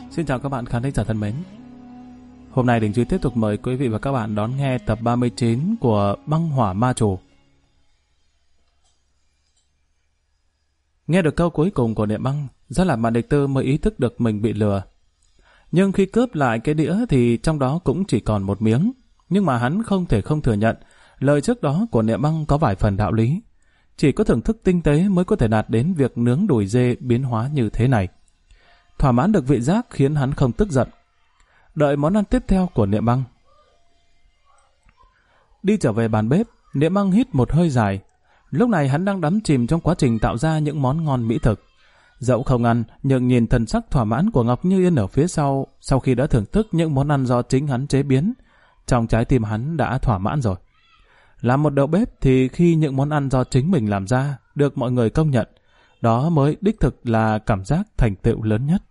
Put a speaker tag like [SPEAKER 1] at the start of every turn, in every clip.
[SPEAKER 1] Xin chào các bạn khán thính giả thân mến. Hôm nay Đình Duy tiếp tục mời quý vị và các bạn đón nghe tập 39 của Băng Hỏa Ma Chủ. Nghe được câu cuối cùng của Niệm Băng, Gia Lạp Mạn Địch Tư mới ý thức được mình bị lừa. Nhưng khi cướp lại cái đĩa thì trong đó cũng chỉ còn một miếng. Nhưng mà hắn không thể không thừa nhận, lời trước đó của Niệm Băng có vài phần đạo lý. Chỉ có thưởng thức tinh tế mới có thể đạt đến việc nướng đùi dê biến hóa như thế này. Thỏa mãn được vị giác khiến hắn không tức giận. Đợi món ăn tiếp theo của Niệm Băng. Đi trở về bàn bếp, Niệm Băng hít một hơi dài. Lúc này hắn đang đắm chìm trong quá trình tạo ra những món ngon mỹ thực. Dẫu không ăn, nhưng nhìn thần sắc thỏa mãn của Ngọc Như Yên ở phía sau khi đã thưởng thức những món ăn do chính hắn chế biến, trong trái tim hắn đã thỏa mãn rồi. Làm một đầu bếp thì khi những món ăn do chính mình làm ra được mọi người công nhận, đó mới đích thực là cảm giác thành tựu lớn nhất.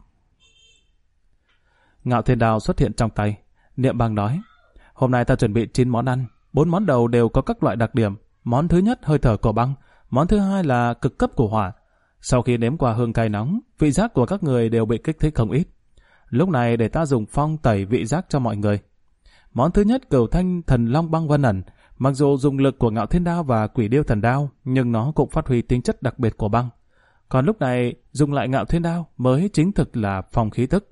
[SPEAKER 1] Ngạo Thiên Đao xuất hiện trong tay. Niệm Băng nói, hôm nay ta chuẩn bị 9 món ăn, 4 món đầu đều có các loại đặc điểm. Món thứ nhất hơi thở của băng, món thứ hai là cực cấp của hỏa. Sau khi nếm qua hương cay nóng, vị giác của các người đều bị kích thích không ít. Lúc này để ta dùng phong tẩy vị giác cho mọi người. Món thứ nhất Cửu Thanh Thần Long Băng Vân Ẩn, mặc dù dùng lực của Ngạo Thiên Đao và Quỷ Điêu Thần Đao, nhưng nó cũng phát huy tính chất đặc biệt của băng. Còn lúc này dùng lại Ngạo Thiên Đao mới chính thực là phong khí tức.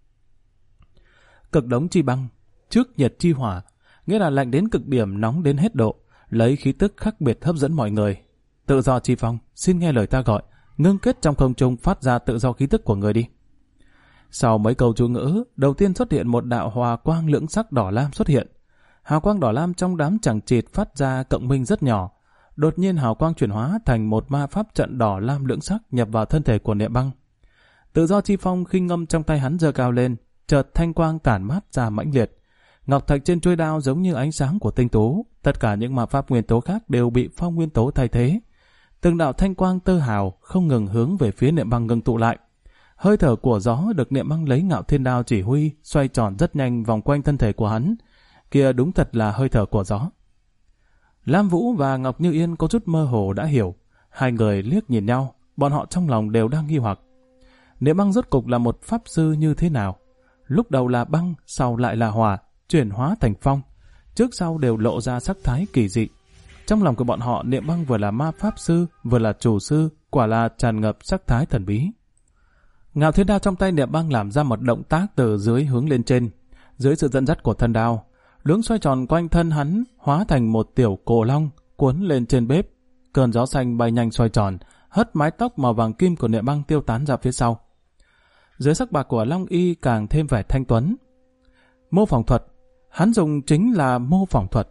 [SPEAKER 1] Cực đống chi băng, trước nhiệt chi hỏa, nghĩa là lạnh đến cực điểm, nóng đến hết độ, lấy khí tức khác biệt hấp dẫn mọi người. Tự do chi phong, xin nghe lời ta gọi, ngưng kết trong không trung phát ra tự do khí tức của người đi. Sau mấy câu chú ngữ, đầu tiên xuất hiện một đạo hòa quang lưỡng sắc đỏ lam xuất hiện. Hào quang đỏ lam trong đám chằng chịt phát ra cộng minh rất nhỏ. Đột nhiên hào quang chuyển hóa thành một ma pháp trận đỏ lam lưỡng sắc nhập vào thân thể của Niệm Băng. Tự do chi phong khinh ngâm trong tay hắn giơ cao lên, chợt thanh quang tản mát ra mãnh liệt. Ngọc thạch trên chuôi đao giống như ánh sáng của tinh tú, tất cả những ma pháp nguyên tố khác đều bị phong nguyên tố thay thế. Từng đạo thanh quang tơ hào không ngừng hướng về phía Niệm Băng ngưng tụ lại. Hơi thở của gió được Niệm Băng lấy Ngạo Thiên Đao chỉ huy, xoay tròn rất nhanh vòng quanh thân thể của hắn. Kia đúng thật là hơi thở của gió. Lam Vũ và Ngọc Như Yên có chút mơ hồ đã hiểu. Hai người liếc nhìn nhau, bọn họ trong lòng đều đang nghi hoặc. Niệm Băng rốt cục là một pháp sư như thế nào? Lúc đầu là băng, sau lại là hỏa, chuyển hóa thành phong. Trước sau đều lộ ra sắc thái kỳ dị. Trong lòng của bọn họ, Niệm Băng vừa là ma pháp sư, vừa là chủ sư, quả là tràn ngập sắc thái thần bí. Ngạo Thiên Đao trong tay Niệm Băng làm ra một động tác từ dưới hướng lên trên. Dưới sự dẫn dắt của thân đao, lưỡng xoay tròn quanh thân hắn, hóa thành một tiểu cổ long, cuốn lên trên bếp. Cơn gió xanh bay nhanh xoay tròn, hất mái tóc màu vàng kim của Niệm Băng tiêu tán ra phía sau. Dưới sắc bạc của long y càng thêm vẻ thanh tuấn. Mô phỏng thuật, hắn dùng chính là mô phỏng thuật.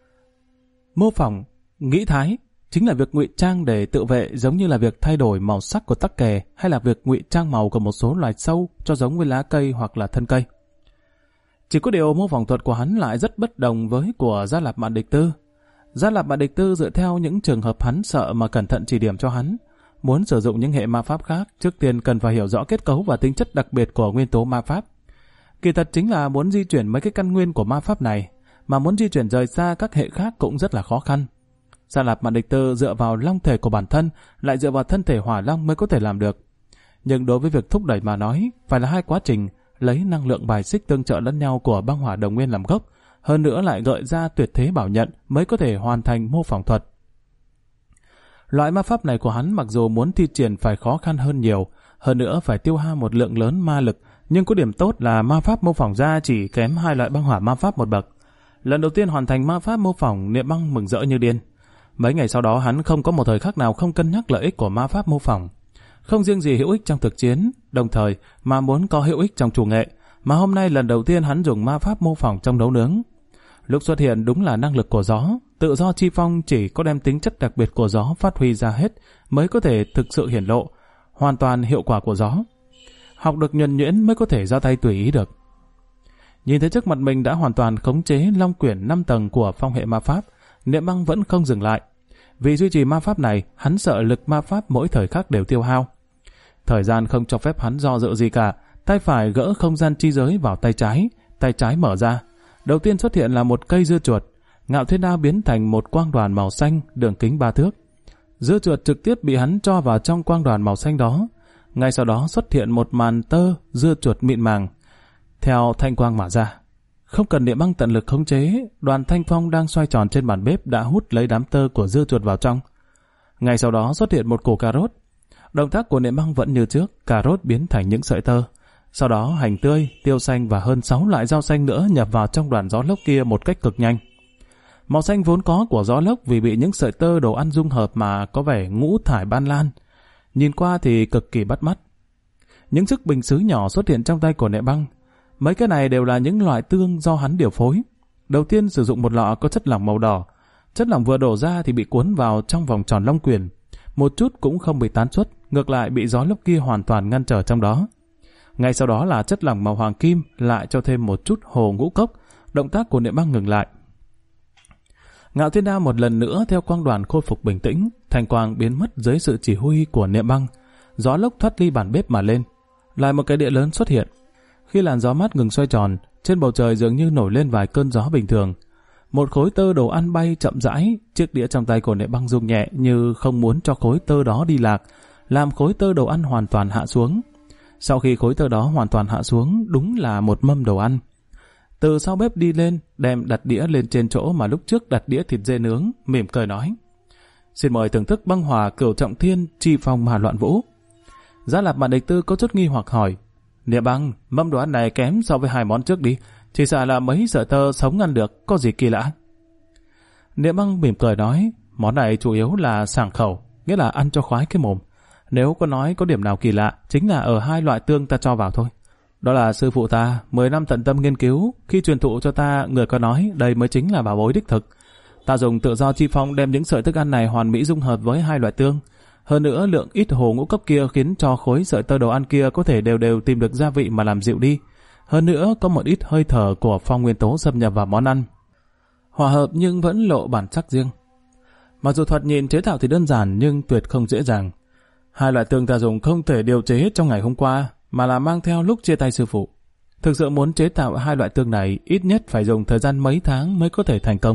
[SPEAKER 1] Mô phỏng, nghĩ thái, chính là việc ngụy trang để tự vệ, giống như là việc thay đổi màu sắc của tắc kè hay là việc ngụy trang màu của một số loài sâu cho giống với lá cây hoặc là thân cây. Chỉ có điều mô phỏng thuật của hắn lại rất bất đồng với của Gia Lạp Mạn Địch Tư. Gia Lạp Mạn Địch Tư dựa theo những trường hợp hắn sợ mà cẩn thận chỉ điểm cho hắn. Muốn sử dụng những hệ ma pháp khác, trước tiên cần phải hiểu rõ kết cấu và tính chất đặc biệt của nguyên tố ma pháp. Kỳ thật chính là muốn di chuyển mấy cái căn nguyên của ma pháp này, mà muốn di chuyển rời xa các hệ khác cũng rất là khó khăn. Gia Lạp Mạn Địch Tư dựa vào long thể của bản thân, lại dựa vào thân thể hỏa long mới có thể làm được. Nhưng đối với việc thúc đẩy mà nói, phải là hai quá trình, lấy năng lượng bài xích tương trợ lẫn nhau của băng hỏa đồng nguyên làm gốc, hơn nữa lại gợi ra tuyệt thế bảo nhận mới có thể hoàn thành mô phỏng thuật. Loại ma pháp này của hắn mặc dù muốn thi triển phải khó khăn hơn nhiều, hơn nữa phải tiêu hao một lượng lớn ma lực, nhưng có điểm tốt là ma pháp mô phỏng ra chỉ kém hai loại băng hỏa ma pháp một bậc. Lần đầu tiên hoàn thành ma pháp mô phỏng, Niệm Băng mừng rỡ như điên. Mấy ngày sau đó hắn không có một thời khắc nào không cân nhắc lợi ích của ma pháp mô phỏng. Không riêng gì hữu ích trong thực chiến, đồng thời mà muốn có hữu ích trong chủ nghệ, mà hôm nay lần đầu tiên hắn dùng ma pháp mô phỏng trong nấu nướng. Lúc xuất hiện đúng là năng lực của gió, tự do chi phong chỉ có đem tính chất đặc biệt của gió phát huy ra hết mới có thể thực sự hiển lộ, hoàn toàn hiệu quả của gió. Học được nhuần nhuyễn mới có thể ra tay tùy ý được. Nhìn thấy trước mặt mình đã hoàn toàn khống chế long quyển 5 tầng của phong hệ ma pháp, Niệm Băng vẫn không dừng lại. Vì duy trì ma pháp này, hắn sợ lực ma pháp mỗi thời khắc đều tiêu hao. Thời gian không cho phép hắn do dự gì cả, tay phải gỡ không gian chi giới vào tay trái mở ra. Đầu tiên xuất hiện là một cây dưa chuột, Ngạo Thiên Đao biến thành một quang đoàn màu xanh, đường kính 3 thước. Dưa chuột trực tiếp bị hắn cho vào trong quang đoàn màu xanh đó. Ngay sau đó xuất hiện một màn tơ dưa chuột mịn màng, theo thanh quang mà ra. Không cần Niệm Băng tận lực khống chế, đoàn thanh phong đang xoay tròn trên bàn bếp đã hút lấy đám tơ của dưa chuột vào trong. Ngay sau đó xuất hiện một củ cà rốt. Động tác của Niệm Băng vẫn như trước, cà rốt biến thành những sợi tơ. Sau đó hành tươi, tiêu xanh và hơn 6 loại rau xanh nữa nhập vào trong đoàn gió lốc kia một cách cực nhanh. Màu xanh vốn có của gió lốc vì bị những sợi tơ đồ ăn dung hợp mà có vẻ ngũ thải ban lan. Nhìn qua thì cực kỳ bắt mắt. Những chiếc bình sứ nhỏ xuất hiện trong tay của Niệm Băng. Mấy cái này đều là những loại tương do hắn điều phối. Đầu tiên sử dụng một lọ có chất lỏng màu đỏ. Chất lỏng vừa đổ ra thì bị cuốn vào trong vòng tròn long quyển. Một chút cũng không bị tán xuất, ngược lại bị gió lốc kia hoàn toàn ngăn trở trong đó. Ngay sau đó là chất lỏng màu hoàng kim, lại cho thêm một chút hồ ngũ cốc. Động tác của Niệm Băng ngừng lại. Ngạo Thiên Đao một lần nữa theo quang đoàn khôi phục bình tĩnh, thanh quang biến mất dưới sự chỉ huy của Niệm Băng. Gió lốc thoát ly bàn bếp mà lên. Lại một cái đĩa lớn xuất hiện. Khi làn gió mát ngừng xoay tròn, trên bầu trời dường như nổi lên vài cơn gió bình thường. Một khối tơ đồ ăn bay chậm rãi, chiếc đĩa trong tay của Niệm Băng rung nhẹ như không muốn cho khối tơ đó đi lạc, làm khối tơ đồ ăn hoàn toàn hạ xuống. Sau khi khối tơ đó hoàn toàn hạ xuống, đúng là một mâm đồ ăn. Từ sau bếp đi lên, đem đặt đĩa lên trên chỗ mà lúc trước đặt đĩa thịt dê nướng, mỉm cười nói: "Xin mời thưởng thức băng hòa Cửu Trọng Thiên, Chi Phong Hà Loạn Vũ." Gia Lạp Mạn Địch Tư có chút nghi hoặc hỏi: "Niệm Băng, mâm đồ ăn này kém so với hai món trước đi, chỉ sợ là mấy sợi tơ sống ăn được, có gì kỳ lạ?" Niệm Băng mỉm cười nói: "Món này chủ yếu là sảng khẩu, nghĩa là ăn cho khoái cái mồm. Nếu có nói có điểm nào kỳ lạ, chính là ở hai loại tương ta cho vào thôi. Đó là sư phụ ta 10 năm tận tâm nghiên cứu, khi truyền thụ cho ta, người có nói đây mới chính là bảo bối đích thực. Ta dùng tự do chi phong đem những sợi thức ăn này hoàn mỹ dung hợp với hai loại tương. Hơn nữa lượng ít hồ ngũ cốc kia khiến cho khối sợi tơ đồ ăn kia có thể đều đều tìm được gia vị mà làm dịu đi. Hơn nữa có một ít hơi thở của phong nguyên tố xâm nhập vào món ăn. Hòa hợp nhưng vẫn lộ bản sắc riêng. Mặc dù thoạt nhìn chế tạo thì đơn giản nhưng tuyệt không dễ dàng. Hai loại tương ta dùng không thể điều chế trong ngày hôm qua, mà là mang theo lúc chia tay sư phụ. Thực sự muốn chế tạo hai loại tương này ít nhất phải dùng thời gian mấy tháng mới có thể thành công."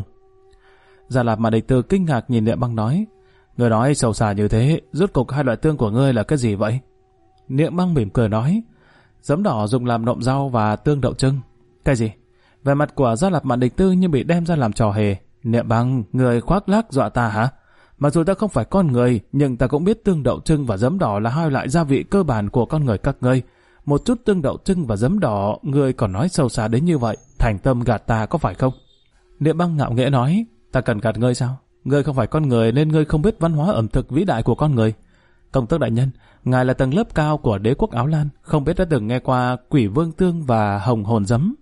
[SPEAKER 1] Gia Lạp Mạn Địch Tư kinh ngạc nhìn Niệm Băng nói: "Người nói sầu xà như thế, rốt cục hai loại tương của ngươi là cái gì vậy?" Niệm Băng mỉm cười nói: "Giấm đỏ dùng làm nộm rau và tương đậu trưng." "Cái gì?" Vẻ mặt của Gia Lạp Mạn Địch Tư như bị đem ra làm trò hề. "Niệm Băng, người khoác lác dọa ta hả? Mặc dù ta không phải con người, nhưng ta cũng biết tương đậu trưng và giấm đỏ là hai loại gia vị cơ bản của con người các ngươi. Một chút tương đậu trưng và giấm đỏ, ngươi còn nói sâu xa đến như vậy, thành tâm gạt ta có phải không?" Niệm Băng ngạo nghễ nói: "Ta cần gạt ngươi sao? Ngươi không phải con người nên ngươi không biết văn hóa ẩm thực vĩ đại của con người. Công tước đại nhân, ngài là tầng lớp cao của đế quốc Áo Lan, không biết đã từng nghe qua quỷ vương tương và hồng hồn giấm."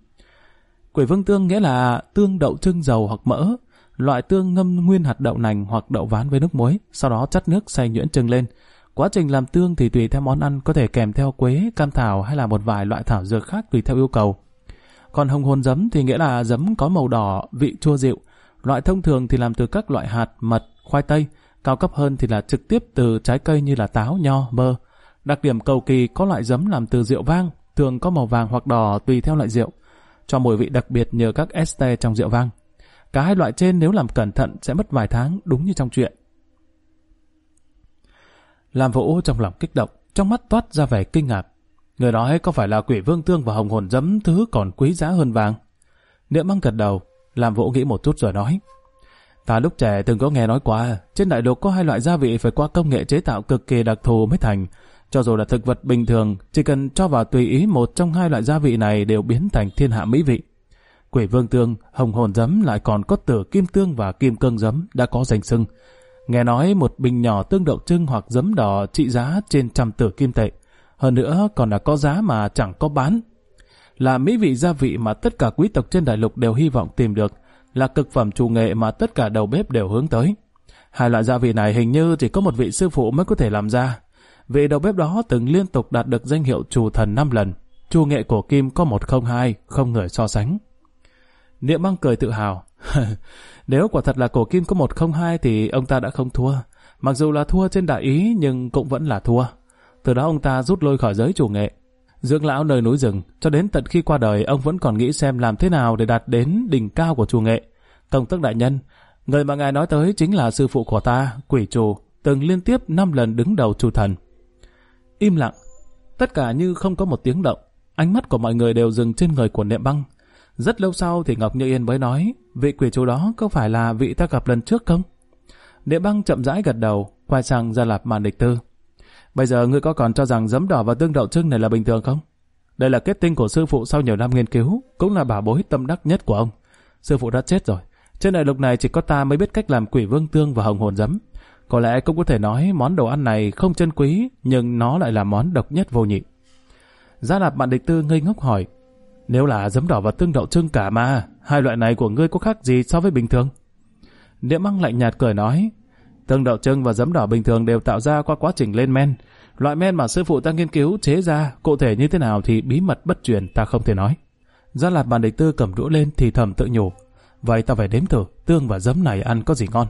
[SPEAKER 1] Quỷ vương tương nghĩa là tương đậu trưng dầu hoặc mỡ, loại tương ngâm nguyên hạt đậu nành hoặc đậu ván với nước muối, sau đó chắt nước xay nhuyễn trưng lên. Quá trình làm tương thì tùy theo món ăn, có thể kèm theo quế, cam thảo hay là một vài loại thảo dược khác tùy theo yêu cầu. Còn hồng hồn giấm thì nghĩa là giấm có màu đỏ, vị chua dịu. Loại thông thường thì làm từ các loại hạt, mật, khoai tây. Cao cấp hơn thì là trực tiếp từ trái cây như là táo, nho, bơ. Đặc điểm cầu kỳ có loại giấm làm từ rượu vang, thường có màu vàng hoặc đỏ tùy theo loại rượu, cho mùi vị đặc biệt nhờ các ester trong rượu vang. Cả hai loại trên nếu làm cẩn thận sẽ mất vài tháng, đúng như trong chuyện. Lam Vũ trong lòng kích động, trong mắt toát ra vẻ kinh ngạc. Người nói có phải là quỷ vương tương và hồng hồn giấm thứ còn quý giá hơn vàng? Niệm Băng gật đầu. Lam Vũ nghĩ một chút rồi nói: "Ta lúc trẻ từng có nghe nói qua, trên đại lục có hai loại gia vị phải qua công nghệ chế tạo cực kỳ đặc thù mới thành. Cho dù là thực vật bình thường, chỉ cần cho vào tùy ý một trong hai loại gia vị này đều biến thành thiên hạ mỹ vị. Quỷ vương tương, hồng hồn giấm lại còn có tử kim tương và kim cương giấm đã có danh xưng. Nghe nói một bình nhỏ tương đậu trưng hoặc giấm đỏ trị giá trên 100 tử kim tệ. Hơn nữa còn là có giá mà chẳng có bán. Là mỹ vị gia vị mà tất cả quý tộc trên đại lục đều hy vọng tìm được, là cực phẩm chủ nghệ mà tất cả đầu bếp đều hướng tới. Hai loại gia vị này hình như chỉ có một vị sư phụ mới có thể làm ra. Vị đầu bếp đó từng liên tục đạt được danh hiệu chủ thần 5 lần. Chủ nghệ cổ kim có 102, không người so sánh." Niệm Băng cười tự hào. Nếu quả thật là cổ kim có 102 thì ông ta đã không thua. Mặc dù là thua trên đại ý nhưng cũng vẫn là thua. Từ đó ông ta rút lui khỏi giới chủ nghệ. Dưỡng lão nơi núi rừng, cho đến tận khi qua đời ông vẫn còn nghĩ xem làm thế nào để đạt đến đỉnh cao của chủ nghệ. Công tước đại nhân, người mà ngài nói tới chính là sư phụ của ta, quỷ chủ, từng liên tiếp 5 lần đứng đầu chủ thần. Im lặng, Tất cả như không có một tiếng động, ánh mắt của mọi người đều dừng trên người của Niệm Băng. Rất lâu sau thì Ngọc Như Yên mới nói, vị quỷ chủ đó có phải là vị ta gặp lần trước không? Niệm Băng chậm rãi gật đầu, quay sang Gia Lạp Mạn Địch Tư. Bây giờ ngươi có còn cho rằng giấm đỏ và tương đậu trưng này là bình thường không? Đây là kết tinh của sư phụ sau nhiều năm nghiên cứu, cũng là bảo bối tâm đắc nhất của ông. Sư phụ đã chết rồi, trên đại lục này chỉ có ta mới biết cách làm quỷ vương tương và hồng hồn giấm. Có lẽ cũng có thể nói món đồ ăn này không chân quý, nhưng nó lại là món độc nhất vô nhị. Gia Lạp Mạn Địch Tư ngây ngốc hỏi, nếu là giấm đỏ và tương đậu trưng cả mà, hai loại này của ngươi có khác gì so với bình thường? Niệm Băng lạnh nhạt cười nói, tương đậu trưng và giấm đỏ bình thường đều tạo ra qua quá trình lên men. Loại men mà sư phụ ta nghiên cứu chế ra, cụ thể như thế nào thì bí mật bất truyền, ta không thể nói. Gia Lạp Mạn Địch Tư cầm đũa lên thì thầm tự nhủ, vậy ta phải đếm thử tương và giấm này ăn có gì ngon.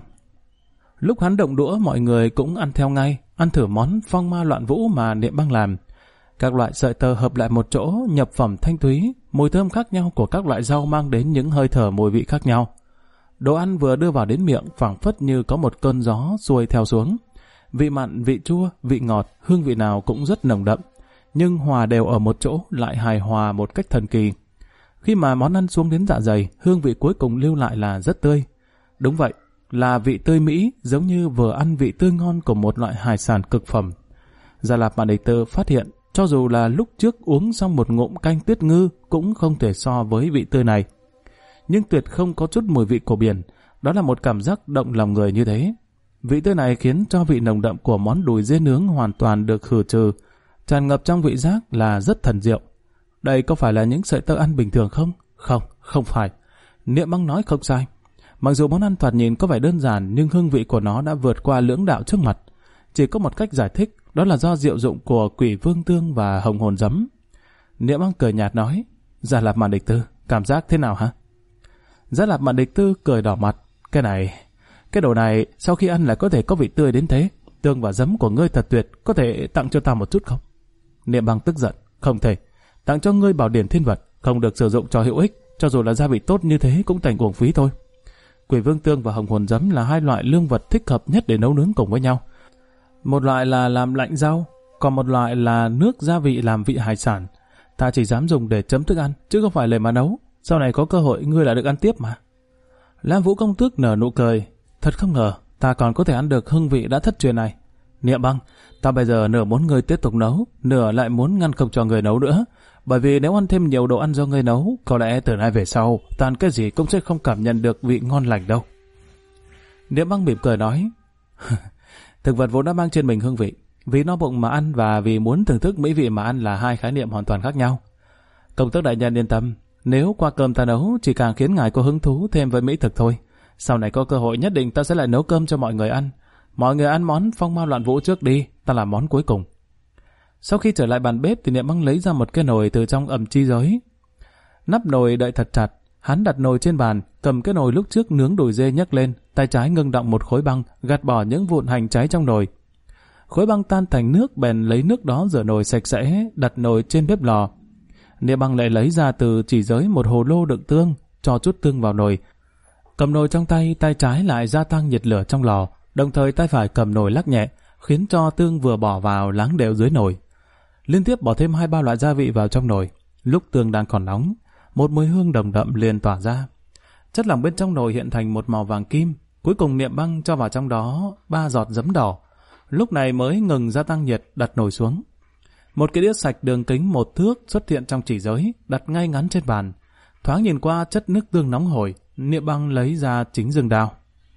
[SPEAKER 1] Lúc hắn động đũa, mọi người cũng ăn theo ngay, ăn thử món phong ma loạn vũ mà Niệm Băng làm. Các loại sợi tơ hợp lại một chỗ, nhập phẩm thanh thúy, mùi thơm khác nhau của các loại rau mang đến những hơi thở mùi vị khác nhau. Đồ ăn vừa đưa vào đến miệng, phảng phất như có một cơn gió xuôi theo xuống. Vị mặn, vị chua, vị ngọt, hương vị nào cũng rất nồng đậm, nhưng hòa đều ở một chỗ, lại hài hòa một cách thần kỳ. Khi mà món ăn xuống đến dạ dày, hương vị cuối cùng lưu lại là rất tươi. Đúng vậy, là vị tươi mỹ, giống như vừa ăn vị tươi ngon của một loại hải sản cực phẩm. Gia Lạp Mạn Địch Tư phát hiện, cho dù là lúc trước uống xong một ngụm canh tuyết ngư cũng không thể so với vị tươi này. Nhưng tuyệt không có chút mùi vị của biển, đó là một cảm giác động lòng người như thế. Vị tươi này khiến cho vị nồng đậm của món đùi dê nướng hoàn toàn được khử trừ, tràn ngập trong vị giác là rất thần diệu. Đây có phải là những sợi tơ ăn bình thường không? Không, không phải. Niệm Băng nói không sai. Mặc dù món ăn thoạt nhìn có vẻ đơn giản, nhưng hương vị của nó đã vượt qua lưỡng đạo trước mặt. Chỉ có một cách giải thích, đó là do diệu dụng của quỷ vương tương và hồng hồn giấm. Niệm Băng cười nhạt nói, Gia Lạp Mạn Địch Tư, cảm giác thế nào hả? Gia Lạp Mạn Địch Tư cười đỏ mặt, cái đồ này sau khi ăn lại có thể có vị tươi đến thế. Tương và giấm của ngươi thật tuyệt, có thể tặng cho ta một chút không? Niệm Băng tức giận, không thể. Tặng cho ngươi bảo điển thiên vật, không được sử dụng cho hữu ích, cho dù là gia vị tốt như thế cũng thành uổng phí thôi. Quỷ vương tương và hồng hồn giấm là hai loại lương vật thích hợp nhất để nấu nướng cùng với nhau. Một loại là làm lạnh rau, còn một loại là nước gia vị làm vị hải sản. Ta chỉ dám dùng để chấm thức ăn, chứ không phải để mà nấu. Sau này có cơ hội ngươi lại được ăn tiếp mà. Lam Vũ công tước nở nụ cười, thật không ngờ ta còn có thể ăn được hương vị đã thất truyền này. Niệm Băng, ta bây giờ nửa muốn ngươi tiếp tục nấu, nửa lại muốn ngăn không cho người nấu nữa. Bởi vì nếu ăn thêm nhiều đồ ăn do ngươi nấu, có lẽ từ nay về sau, ta ăn cái gì cũng sẽ không cảm nhận được vị ngon lành đâu. Niệm Băng mỉm cười nói, thực vật vốn đã mang trên mình hương vị. Vì no bụng mà ăn và vì muốn thưởng thức mỹ vị mà ăn là hai khái niệm hoàn toàn khác nhau. Công tước đại nhân yên tâm, nếu qua cơm ta nấu chỉ càng khiến ngài có hứng thú thêm với mỹ thực thôi. Sau này có cơ hội nhất định ta sẽ lại nấu cơm cho mọi người ăn. Mọi người ăn món phong ma loạn vũ trước đi, ta làm món cuối cùng. Sau khi trở lại bàn bếp thì Niệm Băng lấy ra một cái nồi từ trong ầm chi giới. Nắp nồi đậy thật chặt, hắn đặt nồi trên bàn, cầm cái nồi lúc trước nướng đùi dê nhấc lên, tay trái ngưng động một khối băng, gạt bỏ những vụn hành cháy trong nồi. Khối băng tan thành nước, bèn lấy nước đó rửa nồi sạch sẽ, đặt nồi trên bếp lò. Niệm Băng lại lấy ra từ chỉ giới một hồ lô đựng tương, cho chút tương vào nồi. Cầm nồi trong tay, tay trái lại gia tăng nhiệt lửa trong lò, đồng thời tay phải cầm nồi lắc nhẹ, khiến cho tương vừa bỏ vào lắng đều dưới nồi. Liên tiếp bỏ thêm 2-3 loại gia vị vào trong nồi. Lúc tương đang còn nóng, một mùi hương đồng đậm liền tỏa ra. Chất lỏng bên trong nồi hiện thành một màu vàng kim. Cuối cùng Niệm Băng cho vào trong đó 3 giọt giấm đỏ. Lúc này mới ngừng gia tăng nhiệt, đặt nồi xuống. Một cái đĩa sạch đường kính 1 thước xuất hiện trong chỉ giới, đặt ngay ngắn trên bàn. Thoáng nhìn qua chất nước tương nóng hổi, Niệm Băng lấy ra chính dương đao.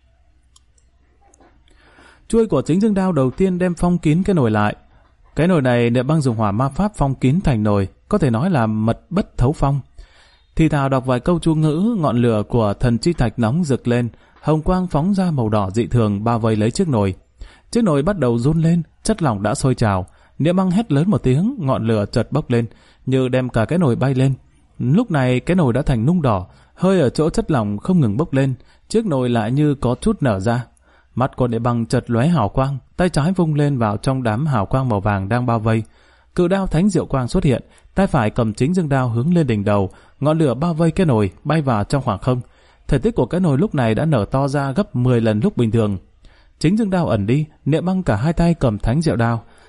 [SPEAKER 1] Chuôi của chính dương đao đầu tiên đem phong kín cái nồi lại. Cái nồi này Niệm Băng dùng hỏa ma pháp phong kín thành nồi, có thể nói là mật bất thấu phong. Thì thào đọc vài câu chú ngữ, ngọn lửa của thần chi thạch nóng rực lên, hồng quang phóng ra màu đỏ dị thường bao vây lấy chiếc nồi. Chiếc nồi bắt đầu run lên, chất lỏng đã sôi trào. Niệm Băng hét lớn một tiếng, ngọn lửa chợt bốc lên, như đem cả cái nồi bay lên. Lúc này cái nồi đã thành nung đỏ, hơi ở chỗ chất lỏng không ngừng bốc lên, chiếc nồi lại như có chút nở ra. Mắt của Niệm Băng chợt lóe hào quang, tay trái vung lên vào trong đám hào quang màu vàng đang bao vây. Cự đao thánh diệu quang xuất hiện, tay phải cầm chính dương đao hướng lên đỉnh đầu, ngọn lửa bao vây cái nồi bay vào trong khoảng không. Thể tích của cái nồi lúc này đã nở to ra gấp 10 lần lúc bình thường. Chính dương đao ẩn đi, Niệm Băng cả hai tay cầm thánh diệu đao,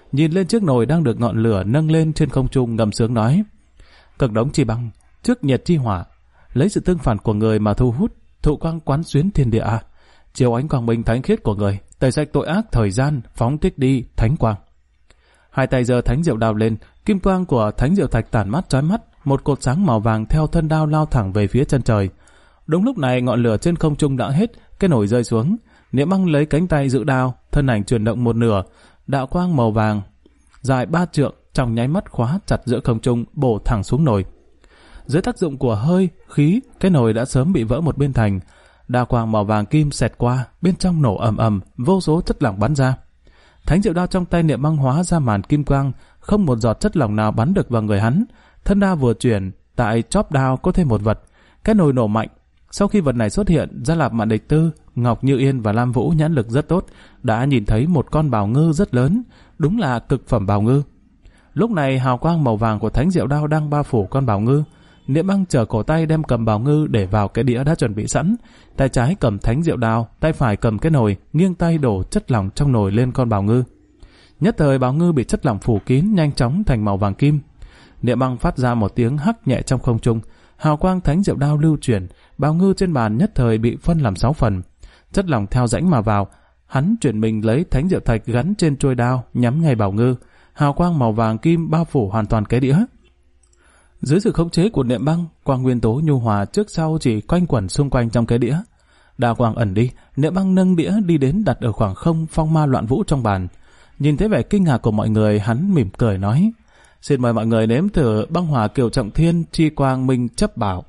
[SPEAKER 1] nhìn lên chiếc nồi đang được ngọn lửa nâng lên trên không trung ngầm sướng nói: Cực đống chi băng, trước nhiệt chi hỏa, lấy sự tương phản của người mà thu hút, thụ quang quán xuyến thiên địa à. Chiếu ánh quang minh thánh khiết của người, tẩy sạch tội ác thời gian, phóng thích đi thánh quang. Hai tay giơ thánh diệu đao lên, kim quang của thánh diệu thạch tản mát chói mắt, một cột sáng màu vàng theo thân đao lao thẳng về phía chân trời. Đúng lúc này ngọn lửa trên không trung đã hết, cái nồi rơi xuống. Niệm Băng lấy cánh tay giữ đao, thân ảnh chuyển động một nửa, đạo quang màu vàng dài 3 trượng trong nháy mắt khóa chặt giữa không trung, bổ thẳng xuống nồi. Dưới tác dụng của hơi khí, cái nồi đã sớm bị vỡ một bên thành. Đao quang màu vàng kim xẹt qua, bên trong nổ ầm ầm, vô số chất lỏng bắn ra. Thánh diệu đao trong tay Niệm Băng hóa ra màn kim quang, không một giọt chất lỏng nào bắn được vào người hắn. Thân đao vừa chuyển, tại chóp đao có thêm một vật, cái nồi nổ mạnh. Sau khi vật này xuất hiện, Gia Lạp Mạn Địch Tư, Ngọc Như Yên và Lam Vũ nhãn lực rất tốt, đã nhìn thấy một con bào ngư rất lớn, đúng là cực phẩm bào ngư. Lúc này hào quang màu vàng của thánh diệu đao đang bao phủ con bào ngư. Niệm Băng trở cổ tay đem cầm bào ngư để vào cái đĩa đã chuẩn bị sẵn, tay trái cầm thánh diệu đao, tay phải cầm cái nồi, nghiêng tay đổ chất lỏng trong nồi lên con bào ngư. Nhất thời bào ngư bị chất lỏng phủ kín, nhanh chóng thành màu vàng kim. Niệm Băng phát ra một tiếng hắc nhẹ trong không trung, hào quang thánh diệu đao lưu chuyển, bào ngư trên bàn nhất thời bị phân làm 6 phần. Chất lỏng theo rãnh mà vào, hắn chuyển mình lấy thánh diệu thạch gắn trên chuôi đao, nhắm ngay bào ngư. Hào quang màu vàng kim bao phủ hoàn toàn cái đĩa. Dưới sự khống chế của Niệm Băng, quang nguyên tố nhu hòa trước sau chỉ quanh quẩn xung quanh trong cái đĩa. Đao quang ẩn đi, Niệm Băng nâng đĩa đi đến đặt ở khoảng không phong ma loạn vũ trong bàn. Nhìn thấy vẻ kinh ngạc của mọi người, hắn mỉm cười nói: Xin mời mọi người nếm thử băng hỏa Kiều Trọng Thiên chi quang minh chấp bảo.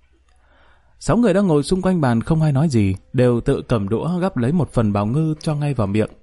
[SPEAKER 1] 6 người đang ngồi xung quanh bàn không ai nói gì, đều tự cầm đũa gắp lấy một phần bào ngư cho ngay vào miệng.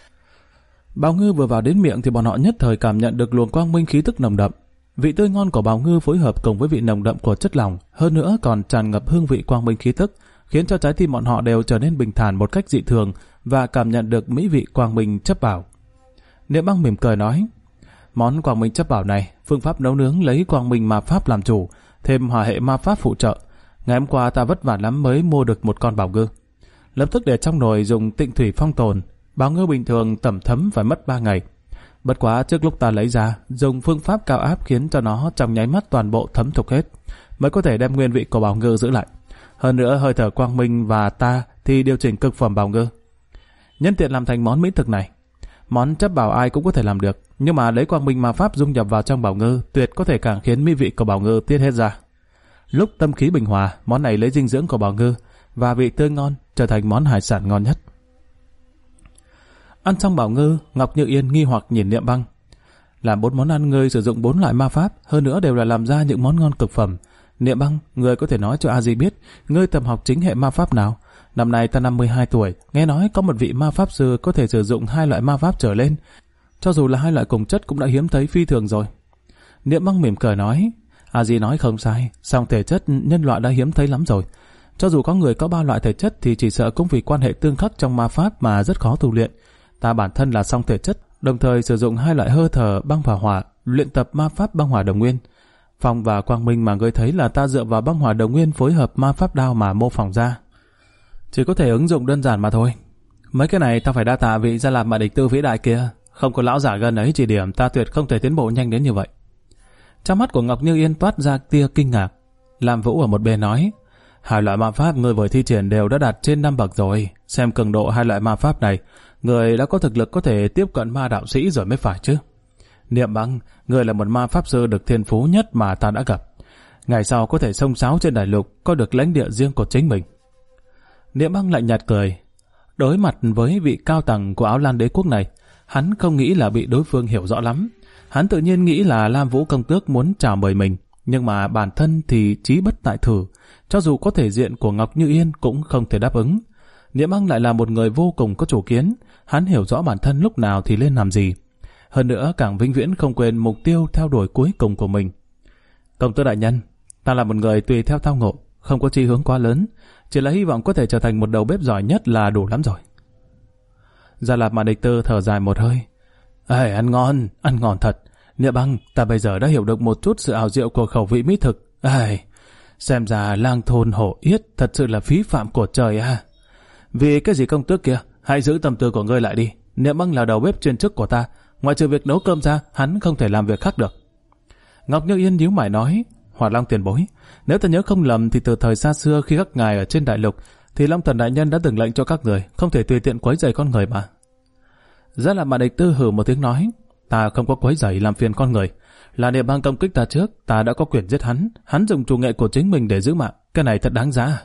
[SPEAKER 1] Bào ngư vừa vào đến miệng thì bọn họ nhất thời cảm nhận được luồng quang minh khí tức nồng đậm. Vị tươi ngon của bào ngư phối hợp cùng với vị nồng đậm của chất lỏng, hơn nữa còn tràn ngập hương vị quang minh khí tức, khiến cho trái tim bọn họ đều trở nên bình thản một cách dị thường và cảm nhận được mỹ vị quang minh chấp bảo. Niệm Băng mỉm cười nói: Món quang minh chấp bảo này, phương pháp nấu nướng lấy quang minh ma pháp làm chủ, thêm hỏa hệ ma pháp phụ trợ. Ngày hôm qua ta vất vả lắm mới mua được một con bào ngư. Lập tức để trong nồi dùng tịnh thủy phong tồn. Bào ngư bình thường tẩm thấm phải mất 3 ngày. Bất quá trước lúc ta lấy ra, dùng phương pháp cao áp khiến cho nó trong nháy mắt toàn bộ thấm thục hết, mới có thể đem nguyên vị của bào ngư giữ lại. Hơn nữa hơi thở quang minh và ta thì điều chỉnh cực phẩm bào ngư. Nhân tiện làm thành món mỹ thực này. Món chấp bảo ai cũng có thể làm được, nhưng mà lấy quang minh ma pháp dung nhập vào trong bào ngư, tuyệt có thể càng khiến mỹ vị của bào ngư tiết hết ra. Lúc tâm khí bình hòa, món này lấy dinh dưỡng của bào ngư và vị tươi ngon trở thành món hải sản ngon nhất. Ăn xong bào ngư, Ngọc Như Yên nghi hoặc nhìn Niệm Băng. Làm 4 món ăn ngươi sử dụng 4 loại ma pháp, hơn nữa đều là làm ra những món ngon cực phẩm. Niệm Băng, ngươi có thể nói cho A Di biết, ngươi tầm học chính hệ ma pháp nào? Năm nay ta 52 tuổi, nghe nói có một vị ma pháp sư có thể sử dụng 2 loại ma pháp trở lên. Cho dù là 2 loại cùng chất cũng đã hiếm thấy phi thường rồi. Niệm Băng mỉm cười nói: A Di nói không sai, song thể chất nhân loại đã hiếm thấy lắm rồi. Cho dù có người có 3 loại thể chất thì chỉ sợ cũng vì quan hệ tương khắc trong ma pháp mà rất khó tu luyện. Ta bản thân là song thể chất, đồng thời sử dụng 2 loại hơi thở băng và hỏa, luyện tập ma pháp băng hỏa đồng nguyên. Phong và quang minh mà ngươi thấy là ta dựa vào băng hỏa đồng nguyên phối hợp ma pháp đao mà mô phỏng ra. Chỉ có thể ứng dụng đơn giản mà thôi. Mấy cái này ta phải đa tạ vị Gia Lạp Mạn Địch Tư vĩ đại kia, không có lão giả gần ấy chỉ điểm ta tuyệt không thể tiến bộ nhanh đến như vậy. Trong mắt của Ngọc Như Yên toát ra tia kinh ngạc. Lam Vũ ở một bên nói: 2 loại ma pháp ngươi vừa thi triển đều đã đạt trên 5 bậc rồi, xem cường độ 2 loại ma pháp này, người đã có thực lực có thể tiếp cận ma đạo sĩ rồi mới phải chứ. Niệm Băng, người là một ma pháp sư được thiên phú nhất mà ta đã gặp. Ngày sau có thể xông xáo trên đại lục, có được lãnh địa riêng của chính mình. Niệm Băng lạnh nhạt cười. Đối mặt với vị cao tầng của Áo Lan đế quốc này, hắn không nghĩ là bị đối phương hiểu rõ lắm. Hắn tự nhiên nghĩ là Lam Vũ công tước muốn chào mời mình, nhưng mà bản thân thì chí bất tại thử, cho dù có thể diện của Ngọc Như Yên cũng không thể đáp ứng. Niệm Băng lại là một người vô cùng có chủ kiến, hắn hiểu rõ bản thân lúc nào thì lên làm gì. Hơn nữa càng vĩnh viễn không quên mục tiêu theo đuổi cuối cùng của mình. Công tước đại nhân, ta là một người tùy theo tao ngộ, không có chí hướng quá lớn, chỉ là hy vọng có thể trở thành một đầu bếp giỏi nhất là đủ lắm rồi. Gia Lạp Mạn Địch Tư thở dài một hơi. Ăn ngon thật. Niệm Băng, ta bây giờ đã hiểu được một chút sự ảo diệu của khẩu vị mỹ thực. Xem ra lang thôn hổ yết thật sự là phí phạm của trời à. Vì cái gì công tước kia, hãy giữ tâm tư của ngươi lại đi. Niệm Băng là đầu bếp chuyên chức của ta, Ngoại trừ việc nấu cơm ra, hắn không thể làm việc khác được. Ngọc Như Yên nhíu mày nói, Hỏa Long tiền bối, nếu ta nhớ không lầm thì từ thời xa xưa khi các ngài ở trên đại lục, thì Long Thần đại nhân đã từng lệnh cho các người không thể tùy tiện quấy rầy con người mà. Ra là Mạn Địch Tư hừ một tiếng nói, ta không có quấy rầy làm phiền con người, là Niệm Băng công kích ta trước, ta đã có quyền giết hắn, hắn dùng chủ nghệ của chính mình để giữ mạng, cái này thật đáng giá.